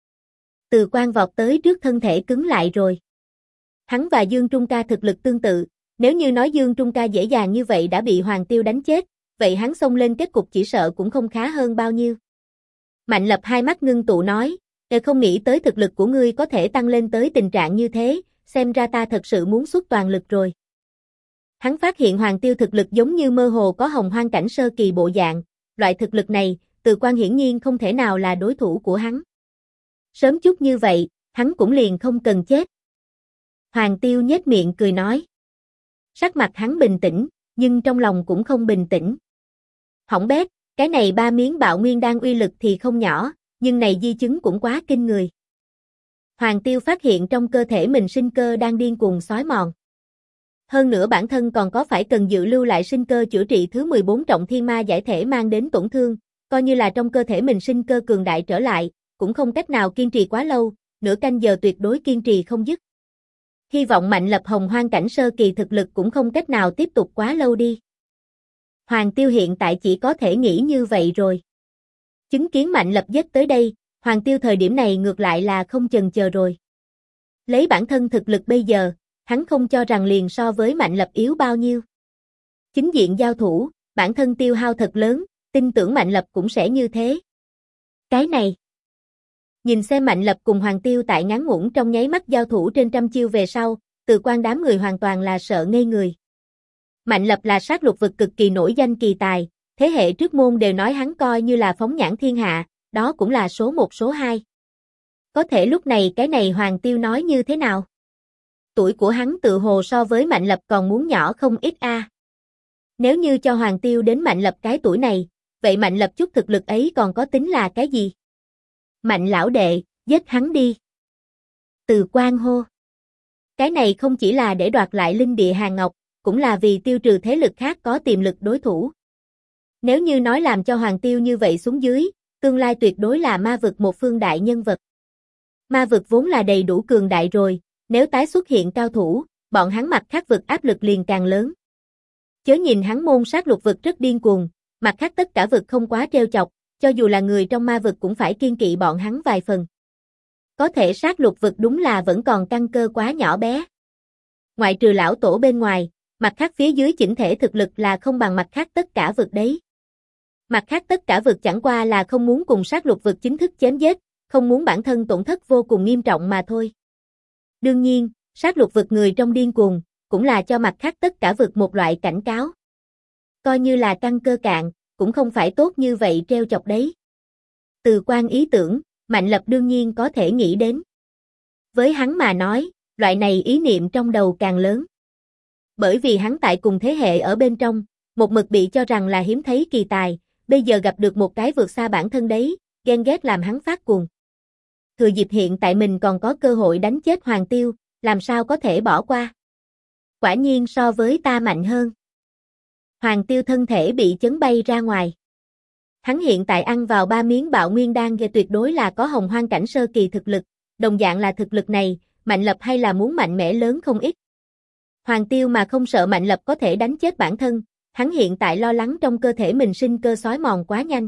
Từ Quan vọt tới trước thân thể cứng lại rồi. Hắn và Dương Trung Ca thực lực tương tự, nếu như nói Dương Trung Ca dễ dàng như vậy đã bị Hoàng Tiêu đánh chết, vậy hắn xông lên kết cục chỉ sợ cũng không khá hơn bao nhiêu. Mạnh Lập hai mắt ngưng tụ nói, không nghĩ tới thực lực của ngươi có thể tăng lên tới tình trạng như thế, xem ra ta thật sự muốn xuất toàn lực rồi. Hắn phát hiện Hoàng Tiêu thực lực giống như mơ hồ có hồng hoang cảnh sơ kỳ bộ dạng, loại thực lực này, Từ Quan hiển nhiên không thể nào là đối thủ của hắn. Sớm chút như vậy, hắn cũng liền không cần chết. Hoàng Tiêu nhếch miệng cười nói. Sắc mặt hắn bình tĩnh, nhưng trong lòng cũng không bình tĩnh. Hỏng bét, cái này 3 miếng bạo nguyên đan uy lực thì không nhỏ, nhưng này di chứng cũng quá kinh người. Hoàng Tiêu phát hiện trong cơ thể mình sinh cơ đang điên cuồng xói mòn. Hơn nữa bản thân còn có phải cần dự lưu lại sinh cơ chữa trị thứ 14 trọng thiên ma giải thể mang đến tổn thương, coi như là trong cơ thể mình sinh cơ cường đại trở lại, cũng không cách nào kiên trì quá lâu, nửa canh giờ tuyệt đối kiên trì không dứt. Hy vọng Mạnh Lập hồng hoang cảnh sơ kỳ thực lực cũng không cách nào tiếp tục quá lâu đi. Hoàng Tiêu hiện tại chỉ có thể nghĩ như vậy rồi. Chứng kiến Mạnh Lập giết tới đây, Hoàng Tiêu thời điểm này ngược lại là không chần chờ rồi. Lấy bản thân thực lực bây giờ, hắn không cho rằng liền so với Mạnh Lập yếu bao nhiêu. Chính diện giao thủ, bản thân tiêu hao thật lớn, tin tưởng Mạnh Lập cũng sẽ như thế. Cái này. Nhìn xem Mạnh Lập cùng Hoàng Tiêu tại ngắn ngủn trong nháy mắt giao thủ trên trăm chiêu về sau, Từ Quan đám người hoàn toàn là sợ ngây người. Mạnh Lập là sát lục vực cực kỳ nổi danh kỳ tài, thế hệ trước môn đều nói hắn coi như là phóng nhãn thiên hạ, đó cũng là số 1 số 2. Có thể lúc này cái này Hoàng Tiêu nói như thế nào? Tuổi của hắn tự hồ so với Mạnh Lập còn muốn nhỏ không ít a. Nếu như cho Hoàng Tiêu đến Mạnh Lập cái tuổi này, vậy Mạnh Lập chút thực lực ấy còn có tính là cái gì? Mạnh lão đệ, giết hắn đi. Từ Quan hô. Cái này không chỉ là để đoạt lại linh địa hàng ngọc, cũng là vì tiêu trừ thế lực khác có tiềm lực đối thủ. Nếu như nói làm cho Hoàng Tiêu như vậy xuống dưới, tương lai tuyệt đối là ma vực một phương đại nhân vật. Ma vực vốn là đầy đủ cường đại rồi, nếu tái xuất hiện cao thủ, bọn hắn mặt khác vực áp lực liền càng lớn. Chớ nhìn hắn môn sát lục vực rất điên cuồng, mặt khác tất cả vực không quá trêu chọc, cho dù là người trong ma vực cũng phải kiêng kỵ bọn hắn vài phần. Có thể sát lục vực đúng là vẫn còn căn cơ quá nhỏ bé. Ngoại trừ lão tổ bên ngoài, mặt khác phía dưới chỉnh thể thực lực là không bằng mặt khác tất cả vực đấy. Mặt khác tất cả vực chẳng qua là không muốn cùng sát lục vực chính thức chém giết, không muốn bản thân tổn thất vô cùng nghiêm trọng mà thôi. Đương nhiên, sát lục vực người trong điên cuồng, cũng là cho mặt khác tất cả vực một loại cảnh cáo. Coi như là căn cơ cạn, cũng không phải tốt như vậy treo chọc đấy. Từ Quan ý tưởng, Mạnh Lập đương nhiên có thể nghĩ đến. Với hắn mà nói, loại này ý niệm trong đầu càng lớn. Bởi vì hắn tại cùng thế hệ ở bên trong, một mực bị cho rằng là hiếm thấy kỳ tài, bây giờ gặp được một cái vượt xa bản thân đấy, ghen ghét làm hắn phát cuồng. Thừa dịp hiện tại mình còn có cơ hội đánh chết Hoàng Tiêu, làm sao có thể bỏ qua. Quả nhiên so với ta mạnh hơn. Hoàng Tiêu thân thể bị chấn bay ra ngoài. Hắn hiện tại ăn vào 3 miếng bạo nguyên đan tuyệt đối là có hồng hoang cảnh sơ kỳ thực lực, đồng dạng là thực lực này, Mạnh Lập hay là muốn mạnh mẽ lớn không ít. Hoàng Tiêu mà không sợ Mạnh Lập có thể đánh chết bản thân, hắn hiện tại lo lắng trong cơ thể mình sinh cơ xói mòn quá nhanh.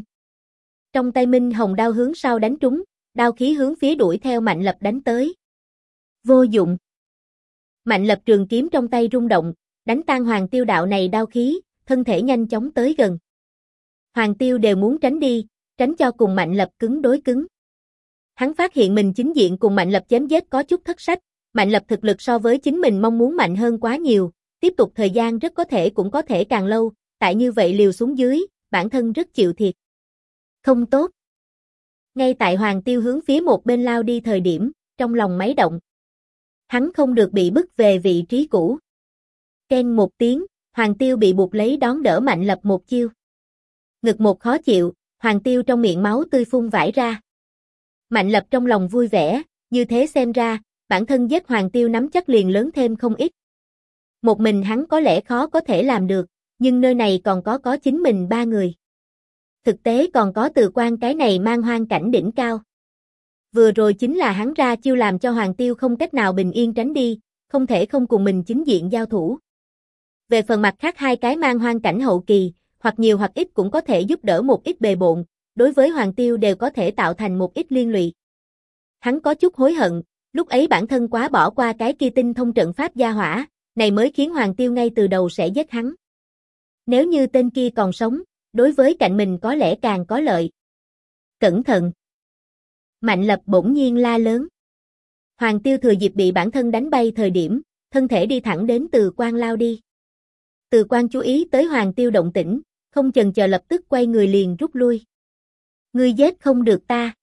Trong tay minh hồng đao hướng sau đánh trúng, đao khí hướng phía đuổi theo Mạnh Lập đánh tới. Vô dụng. Mạnh Lập trường kiếm trong tay rung động, đánh tan Hoàng Tiêu đạo này đao khí, thân thể nhanh chóng tới gần. Hoàng Tiêu đều muốn tránh đi, tránh cho cùng Mạnh Lập cứng đối cứng. Hắn phát hiện mình chính diện cùng Mạnh Lập chém giết có chút thất sách, Mạnh Lập thực lực so với chính mình mong muốn mạnh hơn quá nhiều, tiếp tục thời gian rất có thể cũng có thể càng lâu, tại như vậy liều xuống dưới, bản thân rất chịu thiệt. Không tốt. Ngay tại Hoàng Tiêu hướng phía một bên lao đi thời điểm, trong lòng máy động. Hắn không được bị bức về vị trí cũ. Keng một tiếng, Hoàng Tiêu bị buộc lấy đón đỡ Mạnh Lập một chiêu. Ngực một khó chịu, Hoàng Tiêu trong miệng máu tươi phun vãi ra. Mạnh Lập trong lòng vui vẻ, như thế xem ra, bản thân giết Hoàng Tiêu nắm chắc liền lớn thêm không ít. Một mình hắn có lẽ khó có thể làm được, nhưng nơi này còn có chính mình 3 người. Thực tế còn có Từ Quan cái này mang hoang cảnh đỉnh cao. Vừa rồi chính là hắn ra chiêu làm cho Hoàng Tiêu không cách nào bình yên tránh đi, không thể không cùng mình chính diện giao thủ. Về phần mặt khác 2 cái mang hoang cảnh hậu kỳ, hoặc nhiều hoặc ít cũng có thể giúp đỡ một ít bề bộn, đối với Hoàng Tiêu đều có thể tạo thành một ít liên lụy. Hắn có chút hối hận, lúc ấy bản thân quá bỏ qua cái kia tinh thông trận pháp gia hỏa, này mới khiến Hoàng Tiêu ngay từ đầu sẽ giết hắn. Nếu như tên kia còn sống, đối với cạnh mình có lẽ càng có lợi. Cẩn thận! Mạnh Lập bỗng nhiên la lớn. Hoàng Tiêu thừa dịp bị bản thân đánh bay thời điểm, thân thể đi thẳng đến Từ Quan lao đi. Từ Quan chú ý tới Hoàng Tiêu động tĩnh, không chần chờ lập tức quay người liền rút lui. Ngươi giết không được ta.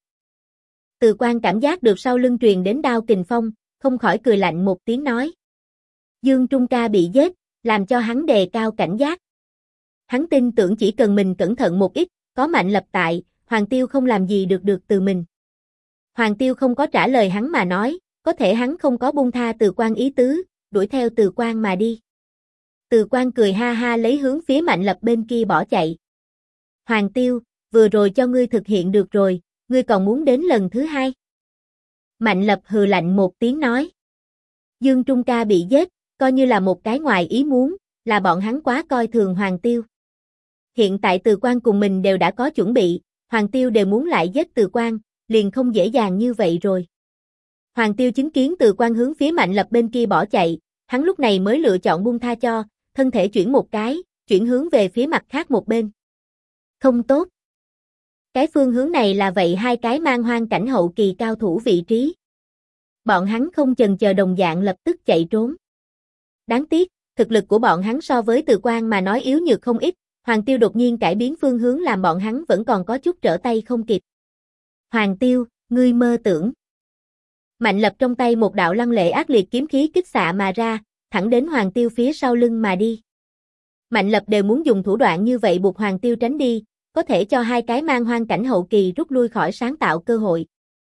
Từ Quan cảm giác được sau lưng truyền đến đao kình phong, không khỏi cười lạnh một tiếng nói. Dương Trung ca bị giết, làm cho hắn đề cao cảnh giác. Hắn tin tưởng chỉ cần mình cẩn thận một ít, có Mạnh Lập tại, Hoàng Tiêu không làm gì được từ mình. Hoàng Tiêu không có trả lời hắn mà nói, có thể hắn không có buông tha Từ Quan ý tứ, đuổi theo Từ Quan mà đi. Từ Quan cười ha ha lấy hướng phía Mạnh Lập bên kia bỏ chạy. Hoàng Tiêu, vừa rồi cho ngươi thực hiện được rồi, ngươi còn muốn đến lần thứ 2. Mạnh Lập hừ lạnh một tiếng nói. Dương Trung ca bị giết, coi như là một cái ngoài ý muốn, là bọn hắn quá coi thường Hoàng Tiêu. Hiện tại Từ Quan cùng mình đều đã có chuẩn bị, Hoàng Tiêu đều muốn lại giết Từ Quan, liền không dễ dàng như vậy rồi. Hoàng Tiêu chứng kiến Từ Quan hướng phía Mạnh Lập bên kia bỏ chạy, hắn lúc này mới lựa chọn buông tha cho, thân thể chuyển một cái, chuyển hướng về phía mặt khác một bên. Không tốt. Cái phương hướng này là vậy 2 cái mang hoang cảnh hậu kỳ cao thủ vị trí. Bọn hắn không chần chờ đồng dạng lập tức chạy trốn. Đáng tiếc, thực lực của bọn hắn so với Từ Quan mà nói yếu nhược không ít, Hoàng Tiêu đột nhiên cải biến phương hướng làm bọn hắn vẫn còn có chút trở tay không kịp. Hoàng Tiêu, ngươi mơ tưởng. Mạnh Lập trong tay một đạo lăng lệ ác liệt kiếm khí kích xạ mà ra, thẳng đến Hoàng Tiêu phía sau lưng mà đi. Mạnh Lập đều muốn dùng thủ đoạn như vậy buộc Hoàng Tiêu tránh đi, có thể cho 2 cái mang hoang cảnh hậu kỳ rút lui khỏi sáng tạo cơ hội.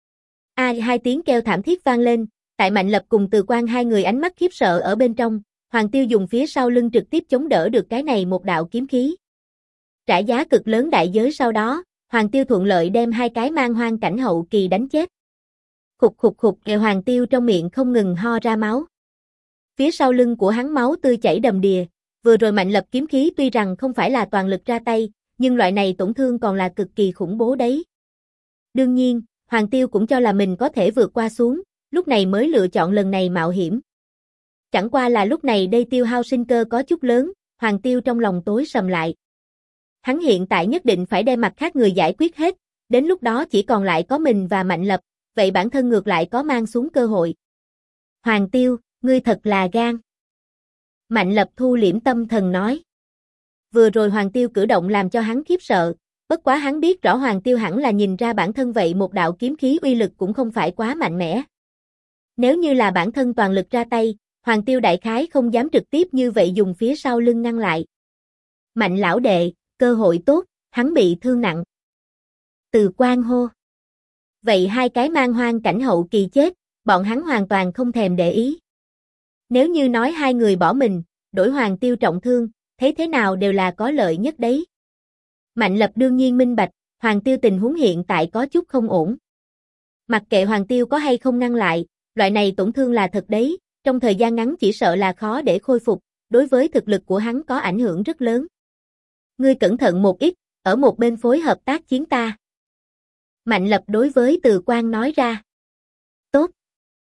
2 tiếng kêu thảm thiết vang lên, tại Mạnh Lập cùng Từ Quan 2 người ánh mắt khiếp sợ ở bên trong, Hoàng Tiêu dùng phía sau lưng trực tiếp chống đỡ được cái này một đạo kiếm khí. Trả giá cực lớn đại giới sau đó, Hoàng Tiêu thuận lợi đem 2 cái mang hoang cảnh hậu kỳ đánh chết. Khục khục khục, Hoàng Tiêu trong miệng không ngừng ho ra máu. Phía sau lưng của hắn máu tươi chảy đầm đìa, vừa rồi Mạnh Lập kiếm khí tuy rằng không phải là toàn lực ra tay, nhưng loại này tổn thương còn là cực kỳ khủng bố đấy. Đương nhiên, Hoàng Tiêu cũng cho là mình có thể vượt qua xuống, lúc này mới lựa chọn lần này mạo hiểm. Chẳng qua là lúc này đây tiêu hao sinh cơ có chút lớn, Hoàng Tiêu trong lòng tối sầm lại. Hắn hiện tại nhất định phải đem mặt khác người giải quyết hết, đến lúc đó chỉ còn lại có mình và Mạnh Lập, vậy bản thân ngược lại có mang xuống cơ hội. Hoàng Tiêu, ngươi thật là gan. Mạnh Lập thu liễm tâm thần nói. Vừa rồi Hoàng Tiêu cử động làm cho hắn khiếp sợ, bất quá hắn biết rõ Hoàng Tiêu hẳn là nhìn ra bản thân vậy một đạo kiếm khí uy lực cũng không phải quá mạnh mẽ. Nếu như là bản thân toàn lực ra tay, Hoàng Tiêu đại khái không dám trực tiếp như vậy dùng phía sau lưng ngăn lại. Mạnh lão đệ, cơ hội tốt, hắn bị thương nặng. Từ Quan hô. Vậy 2 cái mang hoang cảnh hậu kỳ chết, bọn hắn hoàn toàn không thèm để ý. Nếu như nói 2 người bỏ mình, đổi Hoàng Tiêu trọng thương, thấy thế nào đều là có lợi nhất đấy. Mạnh Lập đương nhiên minh bạch, Hoàng Tiêu tình huống hiện tại có chút không ổn. Mặc kệ Hoàng Tiêu có hay không ngăn lại, loại này tổn thương là thật đấy, trong thời gian ngắn chỉ sợ là khó để khôi phục, đối với thực lực của hắn có ảnh hưởng rất lớn. Ngươi cẩn thận một ít, ở một bên phối hợp tác chiến ta. Mạnh Lập đối với Từ Quan nói ra. Tốt.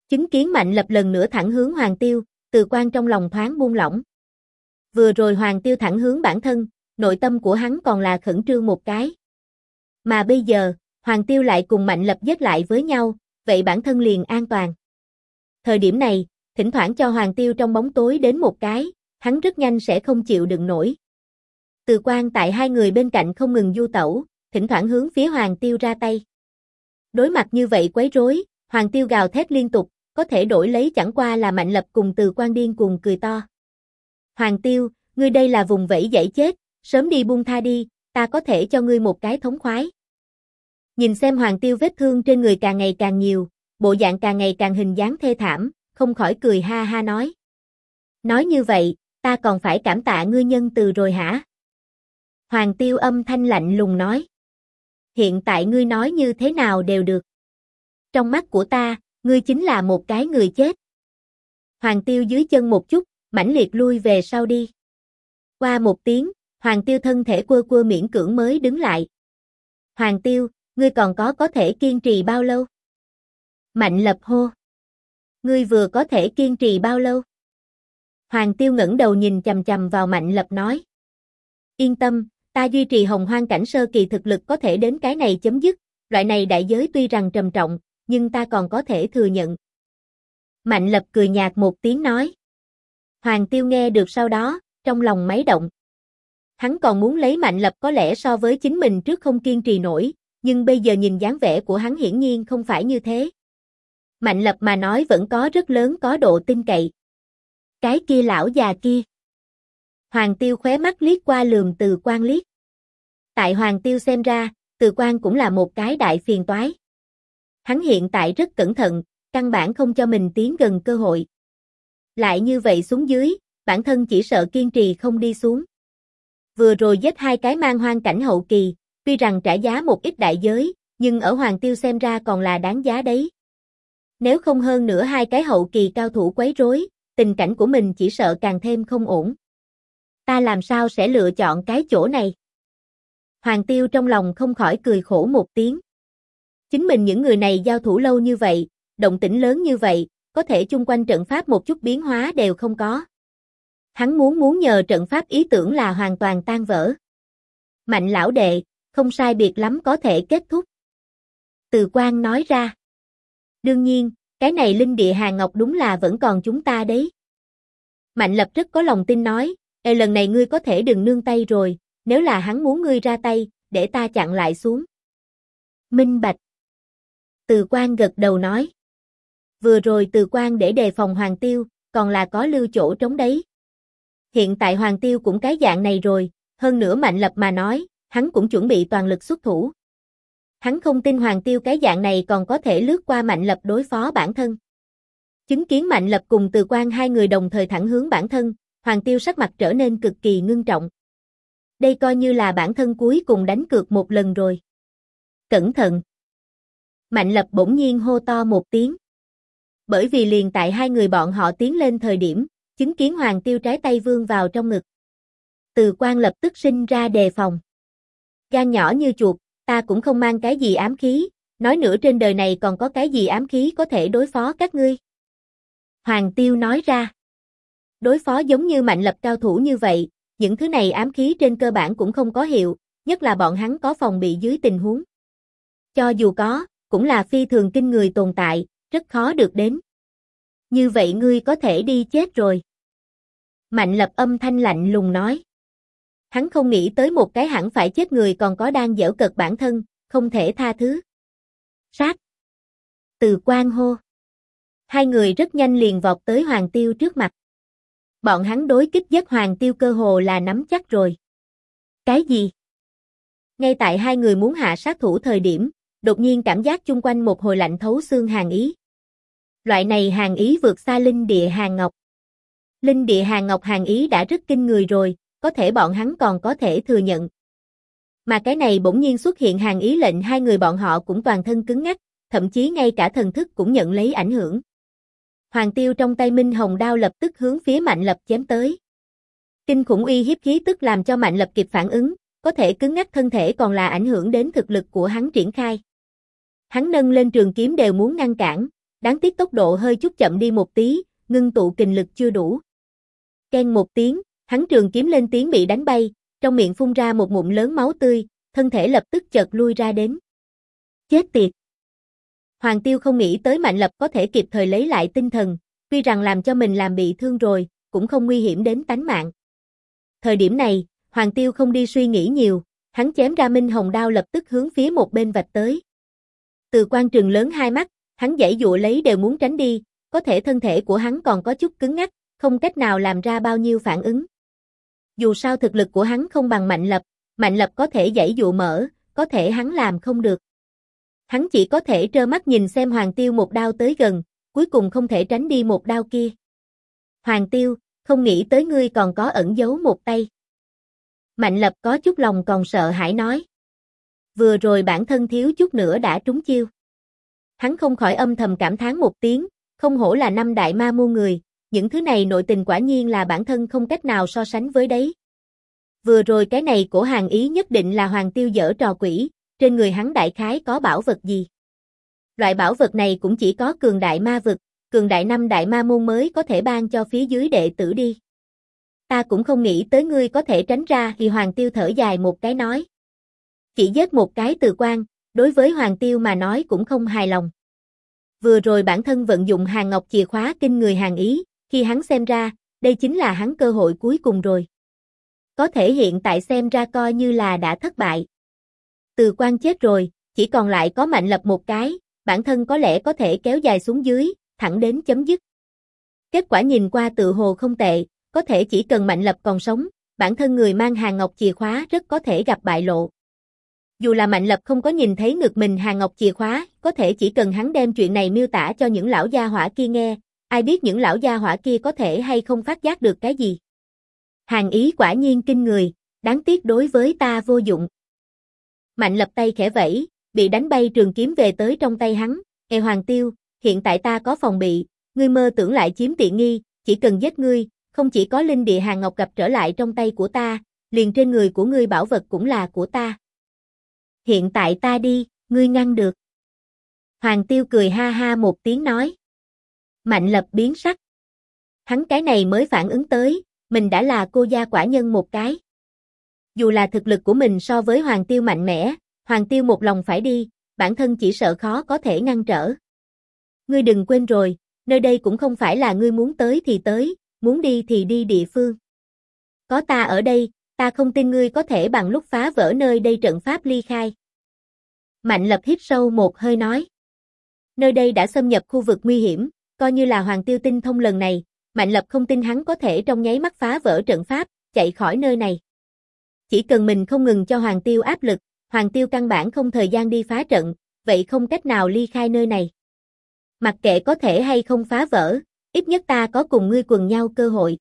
Chứng kiến Mạnh Lập lần nữa thẳng hướng Hoàng Tiêu, Từ Quan trong lòng thoáng buông lỏng. Vừa rồi Hoàng Tiêu thẳng hướng bản thân, nội tâm của hắn còn là khẩn trương một cái. Mà bây giờ, Hoàng Tiêu lại cùng Mạnh Lập giết lại với nhau, vậy bản thân liền an toàn. Thời điểm này, thỉnh thoảng cho Hoàng Tiêu trong bóng tối đến một cái, hắn rất nhanh sẽ không chịu đựng nổi. Từ Quan tại hai người bên cạnh không ngừng du tẩu, thỉnh thoảng hướng phía Hoàng Tiêu ra tay. Đối mặt như vậy quấy rối, Hoàng Tiêu gào thét liên tục, có thể đổi lấy chẳng qua là Mạnh Lập cùng Từ Quan điên cuồng cười to. Hoàng Tiêu, ngươi đây là vùng vẫy dãy chết, sớm đi buông tha đi, ta có thể cho ngươi một cái thống khoái. Nhìn xem Hoàng Tiêu vết thương trên người càng ngày càng nhiều, bộ dạng càng ngày càng hình dáng thê thảm, không khỏi cười ha ha nói. Nói như vậy, ta còn phải cảm tạ ngươi nhân từ rồi hả? Hoàng Tiêu âm thanh lạnh lùng nói. Hiện tại ngươi nói như thế nào đều được. Trong mắt của ta, ngươi chính là một cái người chết. Hoàng Tiêu dưới chân một chút, mãnh liệt lui về sau đi. Qua một tiếng, Hoàng Tiêu thân thể quơ quơ miễn cưỡng mới đứng lại. Hoàng Tiêu, ngươi còn có thể kiên trì bao lâu? Mạnh Lập hô. Ngươi vừa có thể kiên trì bao lâu? Hoàng Tiêu ngẩng đầu nhìn chằm chằm vào Mạnh Lập nói. Yên tâm, ta duy trì Hồng Hoang cảnh sơ kỳ thực lực có thể đến cái này chấm dứt, loại này đại giới tuy rằng trầm trọng, nhưng ta còn có thể thừa nhận. Mạnh Lập cười nhạt một tiếng nói. Hoàng Tiêu nghe được sau đó, trong lòng máy động. Hắn còn muốn lấy Mạnh Lập có lẽ so với chính mình trước không kiên trì nổi, nhưng bây giờ nhìn dáng vẻ của hắn hiển nhiên không phải như thế. Mạnh Lập mà nói vẫn có rất lớn có độ tin cậy. Cái kia lão già kia. Hoàng Tiêu khóe mắt liếc qua lườm Từ Quan liếc. Tại Hoàng Tiêu xem ra, Từ Quan cũng là một cái đại phiền toái. Hắn hiện tại rất cẩn thận, căn bản không cho mình tiến gần cơ hội. Lại như vậy xuống dưới, bản thân chỉ sợ kiên trì không đi xuống. Vừa rồi giết hai cái man hoang cảnh hậu kỳ, tuy rằng trả giá một ít đại giới, nhưng ở Hoàng Tiêu xem ra còn là đáng giá đấy. Nếu không hơn nữa hai cái hậu kỳ cao thủ quấy rối, tình cảnh của mình chỉ sợ càng thêm không ổn. Ta làm sao sẽ lựa chọn cái chỗ này? Hoàng Tiêu trong lòng không khỏi cười khổ một tiếng. Chính mình những người này giao thủ lâu như vậy, động tĩnh lớn như vậy, có thể chung quanh trận pháp một chút biến hóa đều không có. Hắn muốn nhờ trận pháp ý tưởng là hoàn toàn tan vỡ. Mạnh lão đệ, không sai biệt lắm có thể kết thúc. Từ Quan nói ra. Đương nhiên, cái này linh địa Hà Ngọc đúng là vẫn còn chúng ta đấy. Mạnh Lập rất có lòng tin nói, lần này ngươi có thể đừng nương tay rồi, nếu là hắn muốn ngươi ra tay, để ta chặn lại xuống. Minh bạch. Từ Quan gật đầu nói. Vừa rồi Từ Quan để đề phòng Hoàng Tiêu, còn là có lưu chỗ trống đấy. Hiện tại Hoàng Tiêu cũng cái dạng này rồi, hơn nữa Mạnh Lập mà nói, hắn cũng chuẩn bị toàn lực xuất thủ. Hắn không tin Hoàng Tiêu cái dạng này còn có thể lướt qua Mạnh Lập đối phó bản thân. Chứng kiến Mạnh Lập cùng Từ Quan hai người đồng thời thẳng hướng bản thân, Hoàng Tiêu sắc mặt trở nên cực kỳ ngưng trọng. Đây coi như là bản thân cuối cùng đánh cược một lần rồi. Cẩn thận! Mạnh Lập bỗng nhiên hô to một tiếng. Bởi vì liền tại hai người bọn họ tiến lên thời điểm, chứng kiến Hoàng Tiêu trái tay vươn vào trong ngực. Từ Quan lập tức sinh ra đề phòng. Gan nhỏ như chuột, ta cũng không mang cái gì ám khí, nói nữa trên đời này còn có cái gì ám khí có thể đối phó các ngươi. Hoàng Tiêu nói ra. Đối phó giống như Mạnh Lập cao thủ như vậy, những thứ này ám khí trên cơ bản cũng không có hiệu, nhất là bọn hắn có phòng bị dưới tình huống. Cho dù có, cũng là phi thường kinh người tồn tại, rất khó được đến. Như vậy ngươi có thể đi chết rồi. Mạnh Lập âm thanh lạnh lùng nói. Hắn không nghĩ tới một cái hẳn phải chết người còn có đang giễu cợt bản thân, không thể tha thứ. Sát! Từ Quan hô. Hai người rất nhanh liền vọt tới Hoàng Tiêu trước mặt. Bọn hắn đối kích giết Hoàng Tiêu cơ hồ là nắm chắc rồi. Cái gì? Ngay tại hai người muốn hạ sát thủ thời điểm, đột nhiên cảm giác chung quanh một hồi lạnh thấu xương hàn ý. Loại này hàn ý vượt xa linh địa Hàn Ngọc. Linh địa Hàn Ngọc hàn ý đã rất kinh người rồi, có thể bọn hắn còn có thể thừa nhận. Mà cái này bỗng nhiên xuất hiện hàn ý lệnh hai người bọn họ cũng toàn thân cứng ngắc, thậm chí ngay cả thần thức cũng nhận lấy ảnh hưởng. Hoàng Tiêu trong tay Minh Hồng đao lập tức hướng phía Mạnh Lập chém tới. Kinh khủng uy hiếp khí tức làm cho Mạnh Lập kịp phản ứng, có thể cứng ngắc thân thể còn là ảnh hưởng đến thực lực của hắn triển khai. Hắn nâng lên trường kiếm đều muốn ngăn cản, đáng tiếc tốc độ hơi chút chậm đi một tí, ngưng tụ kình lực chưa đủ. Keng một tiếng, hắn trường kiếm lên tiếng bị đánh bay, trong miệng phun ra một ngụm lớn máu tươi, thân thể lập tức chợt lui ra đến. Chết tiệt! Hoàng Tiêu không nghĩ tới Mạnh Lập có thể kịp thời lấy lại tinh thần, tuy rằng làm cho mình làm bị thương rồi, cũng không nguy hiểm đến tánh mạng. Thời điểm này, Hoàng Tiêu không đi suy nghĩ nhiều, hắn chém ra Minh Hồng đao lập tức hướng phía một bên vạch tới. Từ Quan trừng lớn hai mắt, hắn giãy giụa lấy đều muốn tránh đi, có thể thân thể của hắn còn có chút cứng ngắc, không cách nào làm ra bao nhiêu phản ứng. Dù sao thực lực của hắn không bằng Mạnh Lập có thể giãy dụa mở, có thể hắn làm không được. Hắn chỉ có thể trơ mắt nhìn xem Hoàng Tiêu một đao tới gần, cuối cùng không thể tránh đi một đao kia. Hoàng Tiêu, không nghĩ tới ngươi còn có ẩn giấu một tay. Mạnh Lập có chút lòng còn sợ hãi nói. Vừa rồi bản thân thiếu chút nữa đã trúng chiêu. Hắn không khỏi âm thầm cảm thán một tiếng, không hổ là 5 đại ma môn người, những thứ này nội tình quả nhiên là bản thân không cách nào so sánh với đấy. Vừa rồi cái này của Hàng Ý nhất định là Hoàng Tiêu giở trò quỷ, trên người hắn đại khái có bảo vật gì. Loại bảo vật này cũng chỉ có cường đại ma vực, cường đại 5 đại ma môn mới có thể ban cho phía dưới đệ tử đi. Ta cũng không nghĩ tới ngươi có thể tránh ra, thì Hoàng Tiêu thở dài một cái nói. Chỉ giết một cái Từ Quan, đối với Hoàng Tiêu mà nói cũng không hài lòng. Vừa rồi bản thân vận dụng Hàng Ngọc chìa khóa kinh người Hàng Ý, khi hắn xem ra, đây chính là hắn cơ hội cuối cùng rồi. Có thể hiện tại xem ra coi như là đã thất bại. Từ Quan chết rồi, chỉ còn lại có Mạnh Lập một cái, bản thân có lẽ có thể kéo dài xuống dưới, thẳng đến chấm dứt. Kết quả nhìn qua tự hồ không tệ, có thể chỉ cần Mạnh Lập còn sống, bản thân người mang Hàng Ngọc chìa khóa rất có thể gặp bại lộ. Dù là Mạnh Lập không có nhìn thấy ngực mình Hàng Ngọc chìa khóa, có thể chỉ cần hắn đem chuyện này miêu tả cho những lão gia hỏa kia nghe, ai biết những lão gia hỏa kia có thể hay không phát giác được cái gì. Hàng Ý quả nhiên kinh người, đáng tiếc đối với ta vô dụng. Mạnh Lập tay khẽ vẫy, bị đánh bay trường kiếm về tới trong tay hắn, Hoàng Tiêu, hiện tại ta có phòng bị, ngươi mơ tưởng lại chiếm tiện nghi, chỉ cần giết ngươi, không chỉ có linh địa Hàng Ngọc gặp trở lại trong tay của ta, liền trên người của ngươi bảo vật cũng là của ta. Hiện tại ta đi, ngươi ngăn được. Hoàng Tiêu cười ha ha một tiếng nói. Mạnh Lập biến sắc. Hắn cái này mới phản ứng tới, mình đã là cô gia quả nhân một cái. Dù là thực lực của mình so với Hoàng Tiêu mạnh mẽ, Hoàng Tiêu một lòng phải đi, bản thân chỉ sợ khó có thể ngăn trở. Ngươi đừng quên rồi, nơi đây cũng không phải là ngươi muốn tới thì tới, muốn đi thì đi địa phương. Có ta ở đây, ta không tin ngươi có thể bằng lúc phá vỡ nơi đây trận pháp ly khai. Mạnh Lập hít sâu một hơi nói. Nơi đây đã xâm nhập khu vực nguy hiểm, coi như là Hoàng Tiêu tinh thông lần này, Mạnh Lập không tin hắn có thể trong nháy mắt phá vỡ trận pháp, chạy khỏi nơi này. Chỉ cần mình không ngừng cho Hoàng Tiêu áp lực, Hoàng Tiêu căn bản không thời gian đi phá trận, vậy không cách nào ly khai nơi này. Mặc kệ có thể hay không phá vỡ, ít nhất ta có cùng ngươi quần nhau cơ hội.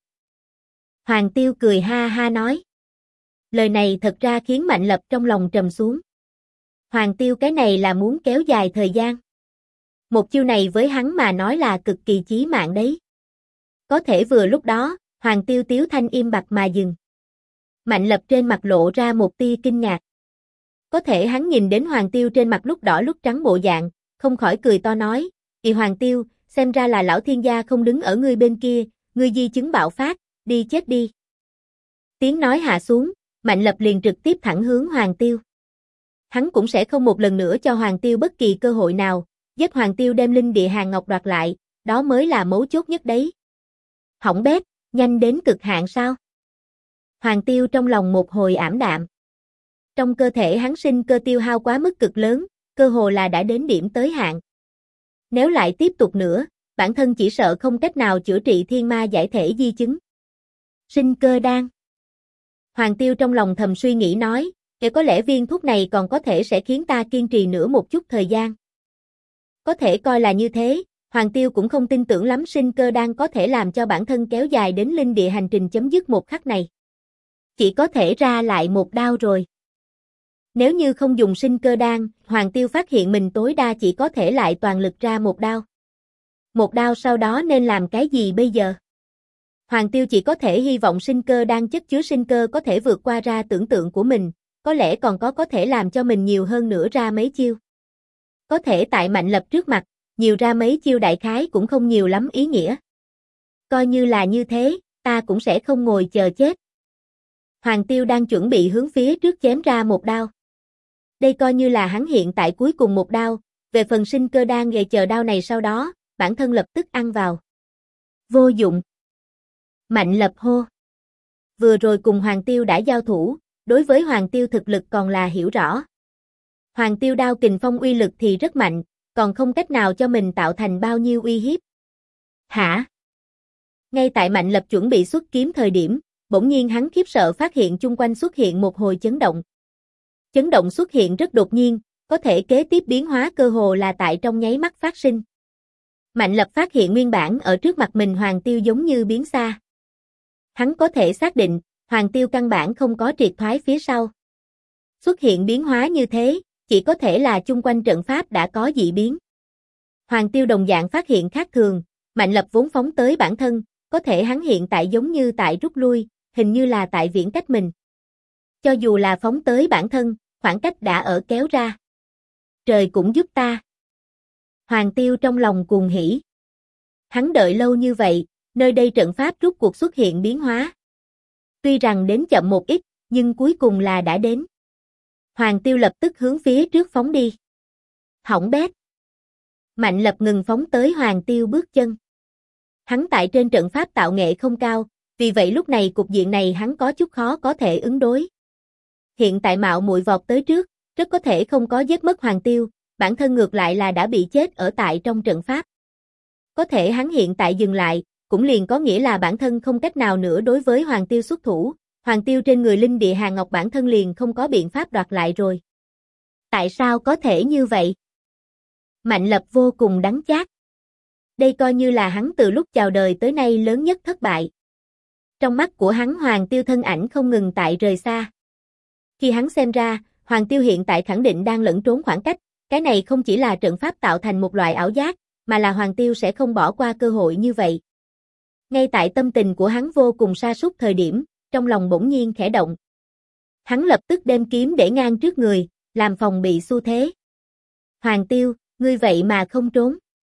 Hoàng Tiêu cười ha ha nói. Lời này thật ra khiến Mạnh Lập trong lòng trầm xuống. Hoàng Tiêu cái này là muốn kéo dài thời gian. Một chiêu này với hắn mà nói là cực kỳ chí mạng đấy. Có thể vừa lúc đó, Hoàng Tiêu tiếu thanh im bặt mà dừng. Mạnh Lập trên mặt lộ ra một tia kinh ngạc. Có thể hắn nhìn đến Hoàng Tiêu trên mặt lúc đỏ lúc trắng bộ dạng, không khỏi cười to nói, Hoàng Tiêu, xem ra là lão thiên gia không đứng ở ngươi bên kia, ngươi di chứng bạo phát, đi chết đi. Tiếng nói hạ xuống, Mạnh Lập liền trực tiếp thẳng hướng Hoàng Tiêu. Hắn cũng sẽ không một lần nữa cho Hoàng Tiêu bất kỳ cơ hội nào, giết Hoàng Tiêu đem linh địa Hàng Ngọc đoạt lại, đó mới là mấu chốt nhất đấy. Hỏng bét, nhanh đến cực hạn sao? Hoàng Tiêu trong lòng một hồi ảm đạm. Trong cơ thể hắn sinh cơ tiêu hao quá mức cực lớn, cơ hồ là đã đến điểm tới hạn. Nếu lại tiếp tục nữa, bản thân chỉ sợ không cách nào chữa trị thiên ma giải thể di chứng. Sinh cơ đan. Hoàng Tiêu trong lòng thầm suy nghĩ nói, có lẽ viên thuốc này còn có thể sẽ khiến ta kiên trì nữa một chút thời gian. Có thể coi là như thế, Hoàng Tiêu cũng không tin tưởng lắm sinh cơ đan có thể làm cho bản thân kéo dài đến linh địa hành trình chấm dứt một khắc này. Chỉ có thể ra lại một đao rồi. Nếu như không dùng sinh cơ đan, Hoàng Tiêu phát hiện mình tối đa chỉ có thể lại toàn lực ra một đao. Một đao sau đó nên làm cái gì bây giờ? Hoàng Tiêu chỉ có thể hy vọng sinh cơ đan chất chứa sinh cơ có thể vượt qua ra tưởng tượng của mình, có lẽ còn có thể làm cho mình nhiều hơn nữa ra mấy chiêu. Có thể tại Mạnh Lập trước mặt, nhiều ra mấy chiêu đại khái cũng không nhiều lắm ý nghĩa. Coi như là như thế, ta cũng sẽ không ngồi chờ chết. Hoàng Tiêu đang chuẩn bị hướng phía trước chém ra một đao. Đây coi như là hắn hiện tại cuối cùng một đao, về phần sinh cơ đang chờ đao này sau đó, bản thân lập tức ăn vào. Vô dụng. Mạnh Lập hô. Vừa rồi cùng Hoàng Tiêu đã giao thủ, đối với Hoàng Tiêu thực lực còn là hiểu rõ. Hoàng Tiêu đao kình phong uy lực thì rất mạnh, còn không cách nào cho mình tạo thành bao nhiêu uy hiếp. Hả? Ngay tại Mạnh Lập chuẩn bị xuất kiếm thời điểm, bỗng nhiên hắn khiếp sợ phát hiện chung quanh xuất hiện một hồi chấn động. Chấn động xuất hiện rất đột nhiên, có thể kế tiếp biến hóa cơ hồ là tại trong nháy mắt phát sinh. Mạnh Lập phát hiện nguyên bản ở trước mặt mình Hoàng Tiêu giống như biến xa. Hắn có thể xác định, Hoàng Tiêu căn bản không có triệt thoái phía sau. Xuất hiện biến hóa như thế, chỉ có thể là chung quanh trận pháp đã có dị biến. Hoàng Tiêu đồng dạng phát hiện khác thường, Mạnh Lập vốn phóng tới bản thân, có thể hắn hiện tại giống như tại rút lui, hình như là tại viễn cách mình. Cho dù là phóng tới bản thân, khoảng cách đã ở kéo ra. Trời cũng giúp ta. Hoàng Tiêu trong lòng cuồng hỉ. Hắn đợi lâu như vậy, nơi đây trận pháp rút cuộc xuất hiện biến hóa. Tuy rằng đến chậm một ít, nhưng cuối cùng là đã đến. Hoàng Tiêu lập tức hướng phía trước phóng đi. Hỏng bét. Mạnh Lập ngừng phóng tới Hoàng Tiêu bước chân. Hắn tại trên trận pháp tạo nghệ không cao, vì vậy lúc này cục diện này hắn có chút khó có thể ứng đối. Hiện tại mạo muội vọt tới trước, rất có thể không có giết mất Hoàng Tiêu, bản thân ngược lại là đã bị chết ở tại trong trận pháp. Có thể hắn hiện tại dừng lại, cũng liền có nghĩa là bản thân không cách nào nữa đối với Hoàng Tiêu xuất thủ, Hoàng Tiêu trên người linh địa Hàn Ngọc bản thân liền không có biện pháp đoạt lại rồi. Tại sao có thể như vậy? Mạnh Lập vô cùng đắng chát. Đây coi như là hắn từ lúc chào đời tới nay lớn nhất thất bại. Trong mắt của hắn Hoàng Tiêu thân ảnh không ngừng tại rời xa. Khi hắn xem ra, Hoàng Tiêu hiện tại khẳng định đang lẫn trốn khoảng cách, cái này không chỉ là trận pháp tạo thành một loại ảo giác, mà là Hoàng Tiêu sẽ không bỏ qua cơ hội như vậy. Ngay tại tâm tình của hắn vô cùng sa sút thời điểm, trong lòng bỗng nhiên khẽ động. Hắn lập tức đem kiếm để ngang trước người, làm phòng bị xu thế. Hoàng Tiêu, ngươi vậy mà không trốn.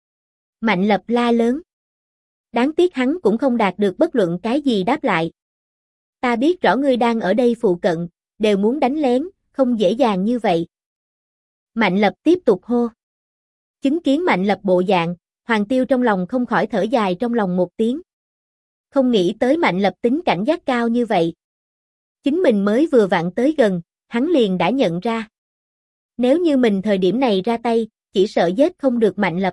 Mạnh Lập la lớn. Đáng tiếc hắn cũng không đạt được bất luận cái gì đáp lại. Ta biết rõ ngươi đang ở đây phụ cận, đều muốn đánh lén, không dễ dàng như vậy. Mạnh Lập tiếp tục hô. Chứng kiến Mạnh Lập bộ dạng, Hoàng Tiêu trong lòng không khỏi thở dài trong lòng một tiếng. Không nghĩ tới Mạnh Lập tính cảnh giác cao như vậy. Chính mình mới vừa vặn tới gần, hắn liền đã nhận ra. Nếu như mình thời điểm này ra tay, chỉ sợ giết không được Mạnh Lập.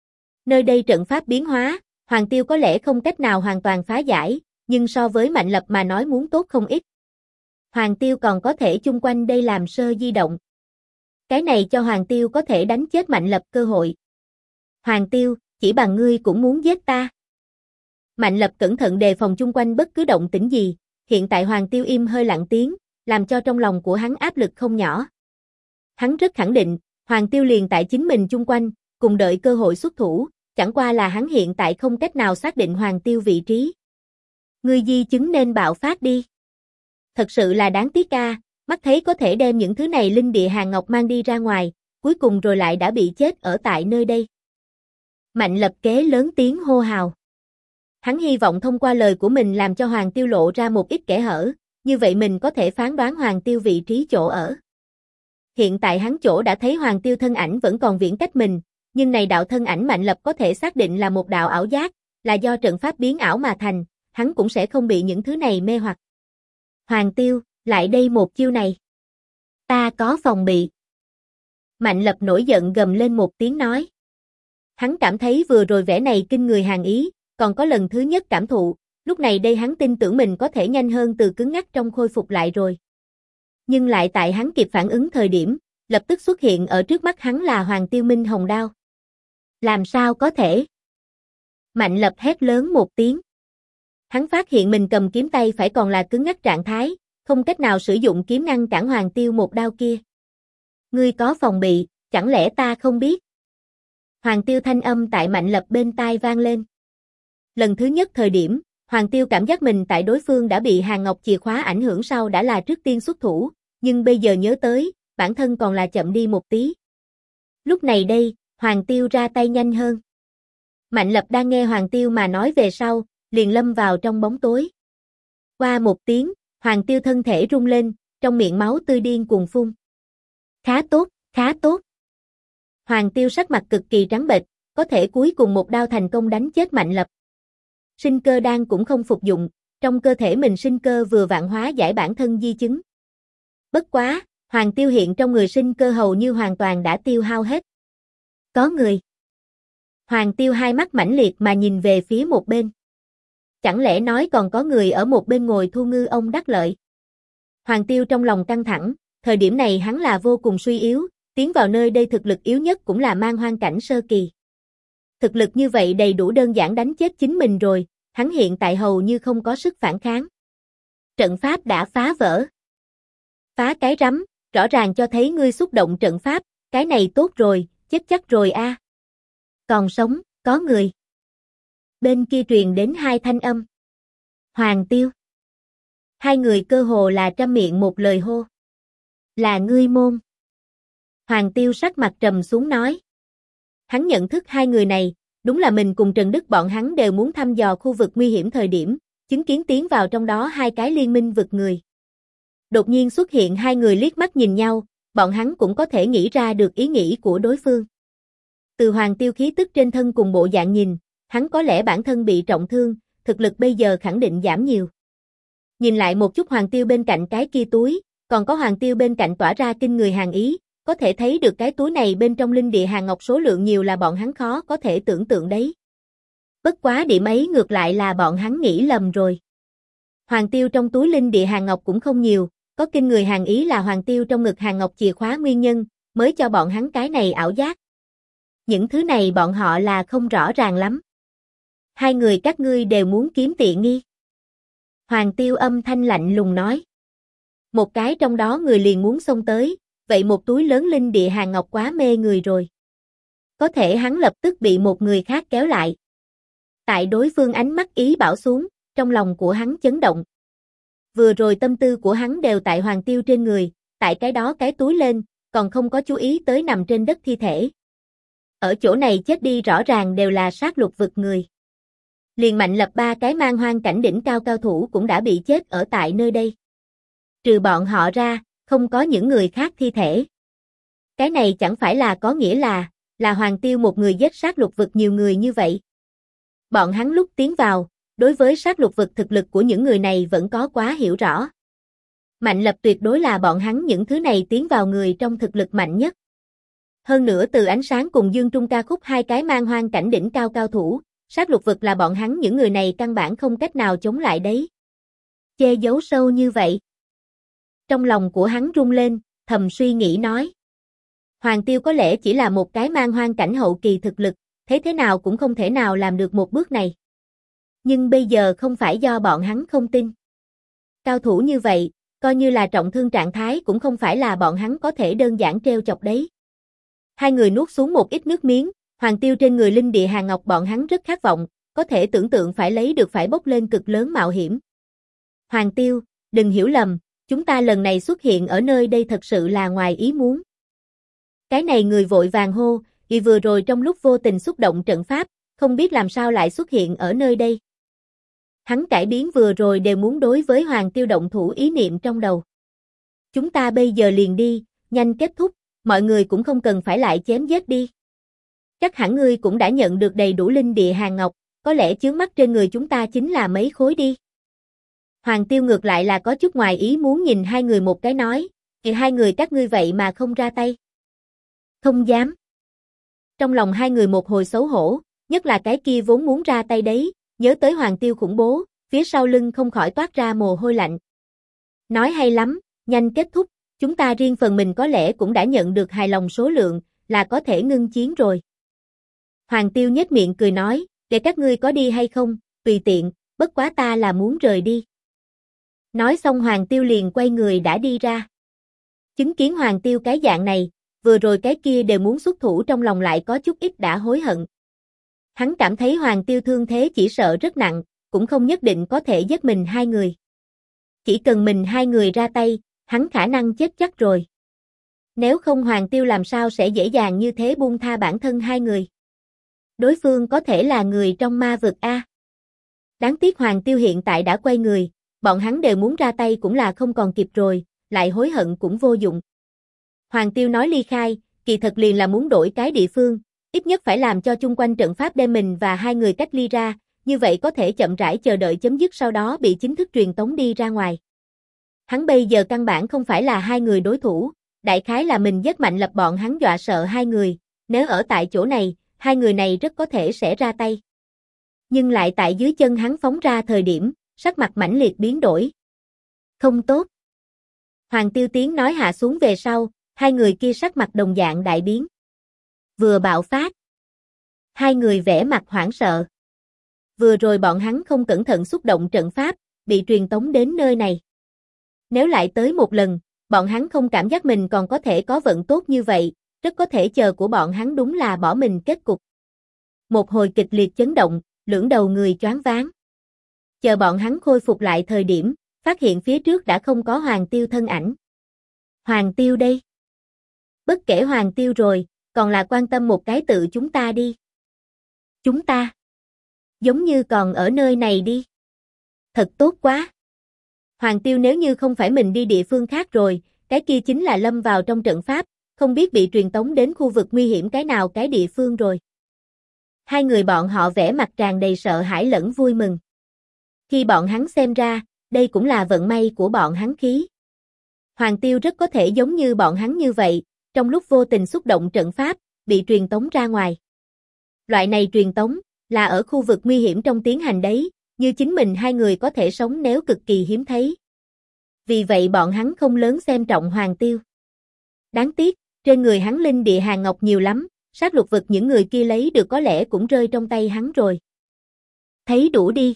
Nơi đây trận pháp biến hóa, Hoàng Tiêu có lẽ không cách nào hoàn toàn phá giải, nhưng so với Mạnh Lập mà nói muốn tốt không ít. Hoàng Tiêu còn có thể chung quanh đây làm sơ di động. Cái này cho Hoàng Tiêu có thể đánh chết Mạnh Lập cơ hội. Hoàng Tiêu, chỉ bằng ngươi cũng muốn giết ta. Mạnh Lập cẩn thận đề phòng chung quanh bất cứ động tĩnh gì, hiện tại Hoàng Tiêu im hơi lặng tiếng, làm cho trong lòng của hắn áp lực không nhỏ. Hắn rất khẳng định, Hoàng Tiêu liền tại chính mình chung quanh, cùng đợi cơ hội xuất thủ, chẳng qua là hắn hiện tại không cách nào xác định Hoàng Tiêu vị trí. Ngươi di chứng nên bạo phát đi. Thật sự là đáng tiếc a, mắt thấy có thể đem những thứ này linh địa Hàn Ngọc mang đi ra ngoài, cuối cùng rồi lại đã bị chết ở tại nơi đây. Mạnh Lập kế lớn tiếng hô hào. Hắn hy vọng thông qua lời của mình làm cho Hoàng Tiêu lộ ra một ít kẽ hở, như vậy mình có thể phán đoán Hoàng Tiêu vị trí chỗ ở. Hiện tại hắn chỗ đã thấy Hoàng Tiêu thân ảnh vẫn còn viễn cách mình, nhưng này đạo thân ảnh Mạnh Lập có thể xác định là một đạo ảo giác, là do trận pháp biến ảo mà thành, hắn cũng sẽ không bị những thứ này mê hoặc. Hoàng Tiêu, lại đây một chiêu này. Ta có phòng bị. Mạnh Lập nổi giận gầm lên một tiếng nói. Hắn cảm thấy vừa rồi vẻ này kinh người hàn ý, còn có lần thứ nhất cảm thụ, lúc này đây hắn tin tưởng mình có thể nhanh hơn từ cứng ngắc trong khôi phục lại rồi. Nhưng lại tại hắn kịp phản ứng thời điểm, lập tức xuất hiện ở trước mắt hắn là Hoàng Tiêu Minh Hồng Đao. Làm sao có thể? Mạnh Lập hét lớn một tiếng. Hắn phát hiện mình cầm kiếm tay phải còn là cứng ngắc trạng thái, không cách nào sử dụng kiếm ngăn cản Hoàng Tiêu một đao kia. Ngươi có phòng bị, chẳng lẽ ta không biết? Hoàng Tiêu thanh âm tại Mạnh Lập bên tai vang lên. Lần thứ nhất thời điểm, Hoàng Tiêu cảm giác mình tại đối phương đã bị Hàn Ngọc chìa khóa ảnh hưởng sau đã là trước tiên xuất thủ, nhưng bây giờ nhớ tới, bản thân còn là chậm đi một tí. Lúc này đây, Hoàng Tiêu ra tay nhanh hơn. Mạnh Lập đang nghe Hoàng Tiêu mà nói về sau, liền lâm vào trong bóng tối. Qua một tiếng, Hoàng Tiêu thân thể rung lên, trong miệng máu tươi điên cuồng phun. Khá tốt, khá tốt. Hoàng Tiêu sắc mặt cực kỳ trắng bệch, có thể cuối cùng một đao thành công đánh chết Mạnh Lập. Sinh cơ đan cũng không phục dụng, trong cơ thể mình sinh cơ vừa vạn hóa giải bản thân di chứng. Bất quá, Hoàng Tiêu hiện trong người sinh cơ hầu như hoàn toàn đã tiêu hao hết. Có người. Hoàng Tiêu hai mắt mãnh liệt mà nhìn về phía một bên. Chẳng lẽ nói còn có người ở một bên ngồi thu ngư ông đắc lợi. Hoàng Tiêu trong lòng căng thẳng, thời điểm này hắn là vô cùng suy yếu, tiến vào nơi đây thực lực yếu nhất cũng là mang hoang cảnh sơ kỳ. Thực lực như vậy đầy đủ đơn giản đánh chết chính mình rồi, hắn hiện tại hầu như không có sức phản kháng. Trận pháp đã phá vỡ. Phá cái rắm, rõ ràng cho thấy ngươi xúc động trận pháp, cái này tốt rồi, chết chắc rồi a. Còn sống, có người. Bên kia truyền đến hai thanh âm. Hoàng Tiêu. Hai người cơ hồ là trăm miệng một lời hô. Là ngươi môn. Hoàng Tiêu sắc mặt trầm xuống nói. Hắn nhận thức hai người này, đúng là mình cùng Trần Đức bọn hắn đều muốn thăm dò khu vực nguy hiểm thời điểm, chứng kiến tiến vào trong đó hai cái liên minh vực người. Đột nhiên xuất hiện hai người liếc mắt nhìn nhau, bọn hắn cũng có thể nghĩ ra được ý nghĩ của đối phương. Từ Hoàng Tiêu khí tức trên thân cùng bộ dạng nhìn, hắn có lẽ bản thân bị trọng thương, thực lực bây giờ khẳng định giảm nhiều. Nhìn lại một chút Hoàng Tiêu bên cạnh cái kia túi, còn có Hoàng Tiêu bên cạnh tỏa ra kinh người hàn ý, có thể thấy được cái túi này bên trong linh địa hàn ngọc số lượng nhiều là bọn hắn khó có thể tưởng tượng đấy. Bất quá điểm ấy ngược lại là bọn hắn nghĩ lầm rồi. Hoàng Tiêu trong túi linh địa hàn ngọc cũng không nhiều, có kinh người hàn ý là Hoàng Tiêu trong ngực hàn ngọc chìa khóa nguyên nhân, mới cho bọn hắn cái này ảo giác. Những thứ này bọn họ là không rõ ràng lắm. Hai người các ngươi đều muốn kiếm tiện nghi. Hoàng Tiêu âm thanh lạnh lùng nói. Một cái trong đó người liền muốn xông tới, vậy một túi lớn linh địa hàn ngọc quá mê người rồi. Có thể hắn lập tức bị một người khác kéo lại. Tại đối phương ánh mắt ý bảo xuống, trong lòng của hắn chấn động. Vừa rồi tâm tư của hắn đều tại Hoàng Tiêu trên người, tại cái đó cái túi lên, còn không có chú ý tới nằm trên đất thi thể. Ở chỗ này chết đi rõ ràng đều là sát lục vực người. Liền Mạnh Lập ba cái mang hoang cảnh đỉnh cao cao thủ cũng đã bị chết ở tại nơi đây. Trừ bọn họ ra, không có những người khác thi thể. Cái này chẳng phải là có nghĩa là Hoàng Tiêu một người giết sát lục vực nhiều người như vậy. Bọn hắn lúc tiến vào, đối với sát lục vực thực lực của những người này vẫn có quá hiểu rõ. Mạnh Lập tuyệt đối là bọn hắn những thứ này tiến vào người trong thực lực mạnh nhất. Hơn nữa từ ánh sáng cùng Dương Trung ca khúc hai cái mang hoang cảnh đỉnh cao cao thủ, sát lục vực là bọn hắn những người này căn bản không cách nào chống lại đấy. Che giấu sâu như vậy. Trong lòng của hắn rung lên, thầm suy nghĩ nói. Hoàng Tiêu có lẽ chỉ là một cái mang hoang cảnh hậu kỳ thực lực, thế nào cũng không thể nào làm được một bước này. Nhưng bây giờ không phải do bọn hắn không tin. Cao thủ như vậy, coi như là trọng thương trạng thái cũng không phải là bọn hắn có thể đơn giản trêu chọc đấy. Hai người nuốt xuống một ít nước miếng, Hoàng Tiêu trên người linh địa hàn ngọc bọn hắn rất khát vọng, có thể tưởng tượng phải lấy được phải bốc lên cực lớn mạo hiểm. Hoàng Tiêu, đừng hiểu lầm, chúng ta lần này xuất hiện ở nơi đây thật sự là ngoài ý muốn. Cái này người vội vàng hô, vì vừa rồi trong lúc vô tình xúc động trận pháp, không biết làm sao lại xuất hiện ở nơi đây. Hắn cải biến vừa rồi đều muốn đối với Hoàng Tiêu động thủ ý niệm trong đầu. Chúng ta bây giờ liền đi, nhanh kết thúc, mọi người cũng không cần phải lại chém giết đi. Chắc hẳn ngươi cũng đã nhận được đầy đủ linh địa hàn ngọc, có lẽ chướng mắt trên người chúng ta chính là mấy khối đi. Hoàng Tiêu ngược lại là có chút ngoài ý muốn nhìn hai người một cái nói, thì hai người các ngươi vậy mà không ra tay. Không dám. Trong lòng hai người một hồi xấu hổ, nhất là cái kia vốn muốn ra tay đấy, nhớ tới Hoàng Tiêu khủng bố, phía sau lưng không khỏi toát ra mồ hôi lạnh. Nói hay lắm, nhanh kết thúc, chúng ta riêng phần mình có lẽ cũng đã nhận được hài lòng số lượng, là có thể ngưng chiến rồi. Hoàng Tiêu nhếch miệng cười nói, để các ngươi có đi hay không, tùy tiện, bất quá ta là muốn rời đi. Nói xong Hoàng Tiêu liền quay người đã đi ra. Chứng kiến Hoàng Tiêu cái dạng này, vừa rồi cái kia đều muốn xuất thủ trong lòng lại có chút ít đã hối hận. Hắn cảm thấy Hoàng Tiêu thương thế chỉ sợ rất nặng, cũng không nhất định có thể giết mình hai người. Chỉ cần mình hai người ra tay, hắn khả năng chết chắc rồi. Nếu không Hoàng Tiêu làm sao sẽ dễ dàng như thế buông tha bản thân hai người. Đối phương có thể là người trong ma vực a. Đáng tiếc Hoàng Tiêu hiện tại đã quay người, bọn hắn đều muốn ra tay cũng là không còn kịp rồi, lại hối hận cũng vô dụng. Hoàng Tiêu nói ly khai, kỳ thật liền là muốn đổi cái địa phương, ít nhất phải làm cho chung quanh trận pháp đem mình và hai người cách ly ra, như vậy có thể chậm rãi chờ đợi chấm dứt sau đó bị chính thức truyền tống đi ra ngoài. Hắn bây giờ căn bản không phải là hai người đối thủ, đại khái là mình rất mạnh lập bọn hắn dọa sợ hai người, nếu ở tại chỗ này, hai người này rất có thể sẽ ra tay. Nhưng lại tại dưới chân hắn phóng ra thời điểm, sắc mặt mãnh liệt biến đổi. Không tốt. Hoàng Tiêu tiếng nói hạ xuống về sau, hai người kia sắc mặt đồng dạng đại biến. Vừa bạo phát. Hai người vẻ mặt hoảng sợ. Vừa rồi bọn hắn không cẩn thận xúc động trận pháp, bị truyền tống đến nơi này. Nếu lại tới một lần, bọn hắn không cảm giác mình còn có thể có vận tốt như vậy, rất có thể chờ của bọn hắn đúng là bỏ mình kết cục. Một hồi kịch liệt chấn động, lưỡng đầu người choáng váng. Chờ bọn hắn khôi phục lại thời điểm, phát hiện phía trước đã không có Hoàng Tiêu thân ảnh. Hoàng Tiêu đây? Bất kể Hoàng Tiêu rồi, còn là quan tâm một cái tự chúng ta đi. Chúng ta? Giống như còn ở nơi này đi. Thật tốt quá. Hoàng Tiêu nếu như không phải mình đi địa phương khác rồi, cái kia chính là lâm vào trong trận pháp, không biết bị truyền tống đến khu vực nguy hiểm cái nào cái địa phương rồi. Hai người bọn họ vẻ mặt tràn đầy sợ hãi lẫn vui mừng. Khi bọn hắn xem ra, đây cũng là vận may của bọn hắn khí. Hoàng Tiêu rất có thể giống như bọn hắn như vậy, trong lúc vô tình xúc động trận pháp, bị truyền tống ra ngoài. Loại này truyền tống, là ở khu vực nguy hiểm trong tiến hành đấy, như chính mình hai người có thể sống nếu cực kỳ hiếm thấy. Vì vậy bọn hắn không lớn xem trọng Hoàng Tiêu. Đáng tiếc, trên người hắn linh địa hàng ngọc nhiều lắm, sát lục vực những người kia lấy được có lẽ cũng rơi trong tay hắn rồi. Thấy đủ đi.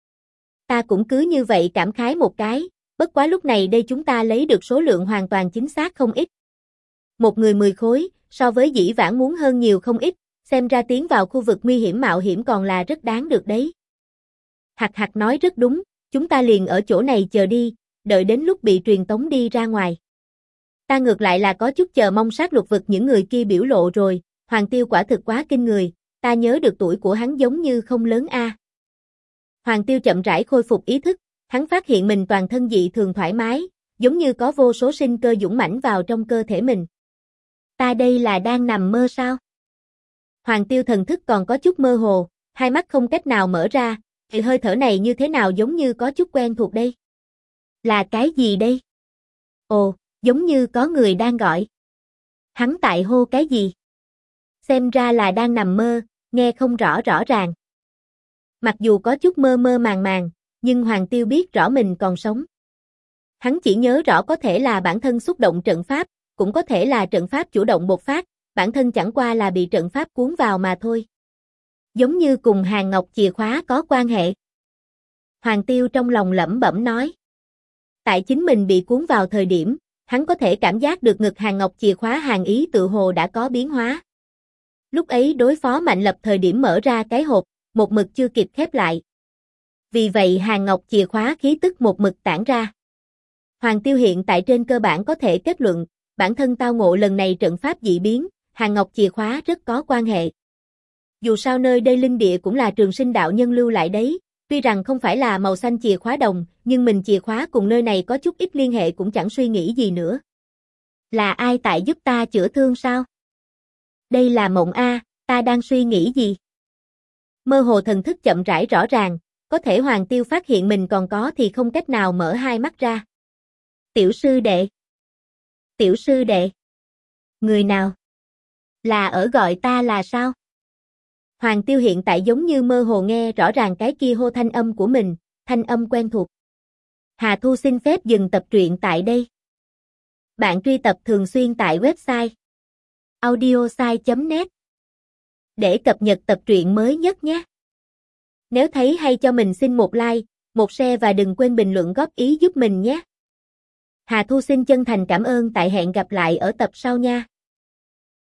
Ta cũng cứ như vậy cảm khái một cái, bất quá lúc này đây chúng ta lấy được số lượng hoàn toàn chính xác không ít. Một người 10 khối, so với dĩ vãng muốn hơn nhiều không ít, xem ra tiến vào khu vực nguy hiểm mạo hiểm còn là rất đáng được đấy. Hạc Hạc nói rất đúng, chúng ta liền ở chỗ này chờ đi, đợi đến lúc bị truyền tống đi ra ngoài. Ta ngược lại là có chút chờ mong sát lục vực những người kia biểu lộ rồi, Hoàng Tiêu quả thực quá kinh người, ta nhớ được tuổi của hắn giống như không lớn a. Hoàng Tiêu chậm rãi khôi phục ý thức, hắn phát hiện mình toàn thân dị thường thoải mái, giống như có vô số sinh cơ dũng mãnh vào trong cơ thể mình. Ta đây là đang nằm mơ sao? Hoàng Tiêu thần thức còn có chút mơ hồ, hai mắt không cách nào mở ra, thì hơi thở này như thế nào giống như có chút quen thuộc đây. Là cái gì đây? Ồ, giống như có người đang gọi. Hắn tại hô cái gì? Xem ra là đang nằm mơ, nghe không rõ ràng. Mặc dù có chút mơ mơ màng màng, nhưng Hoàng Tiêu biết rõ mình còn sống. Hắn chỉ nhớ rõ có thể là bản thân xúc động trận pháp, cũng có thể là trận pháp chủ động bộc phát, bản thân chẳng qua là bị trận pháp cuốn vào mà thôi. Giống như cùng hàng ngọc chìa khóa có quan hệ. Hoàng Tiêu trong lòng lẩm bẩm nói. Tại chính mình bị cuốn vào thời điểm, hắn có thể cảm giác được ngực hàng ngọc chìa khóa hàng ý tự hồ đã có biến hóa. Lúc ấy đối phó Mạnh Lập thời điểm mở ra cái hộp, một mực chưa kịp khép lại. Vì vậy hàng ngọc chìa khóa khí tức một mực tản ra. Hoàng Tiêu hiện tại trên cơ bản có thể kết luận, bản thân tao ngộ lần này trận pháp dị biến, hàng ngọc chìa khóa rất có quan hệ. Dù sao nơi đây linh địa cũng là Trường Sinh đạo nhân lưu lại đấy, tuy rằng không phải là màu xanh chìa khóa đồng, nhưng mình chìa khóa cùng nơi này có chút ít liên hệ cũng chẳng suy nghĩ gì nữa. Là ai tại giúp ta chữa thương sao? Đây là mộng a, ta đang suy nghĩ gì? Mơ hồ thần thức chậm rãi rõ ràng, có thể Hoàng Tiêu phát hiện mình còn có thì không cách nào mở hai mắt ra. Tiểu sư đệ. Tiểu sư đệ. Người nào? Là ở gọi ta là sao? Hoàng Tiêu hiện tại giống như mơ hồ nghe rõ ràng cái kia hô thanh âm của mình, thanh âm quen thuộc. Hà Thu xin phép dừng tập truyện tại đây. Bạn truy tập thường xuyên tại website audiosai.net để cập nhật tập truyện mới nhất nhé. Nếu thấy hay cho mình xin một like, một share và đừng quên bình luận góp ý giúp mình nhé. Hà Thu xin chân thành cảm ơn, tại hẹn gặp lại ở tập sau nha.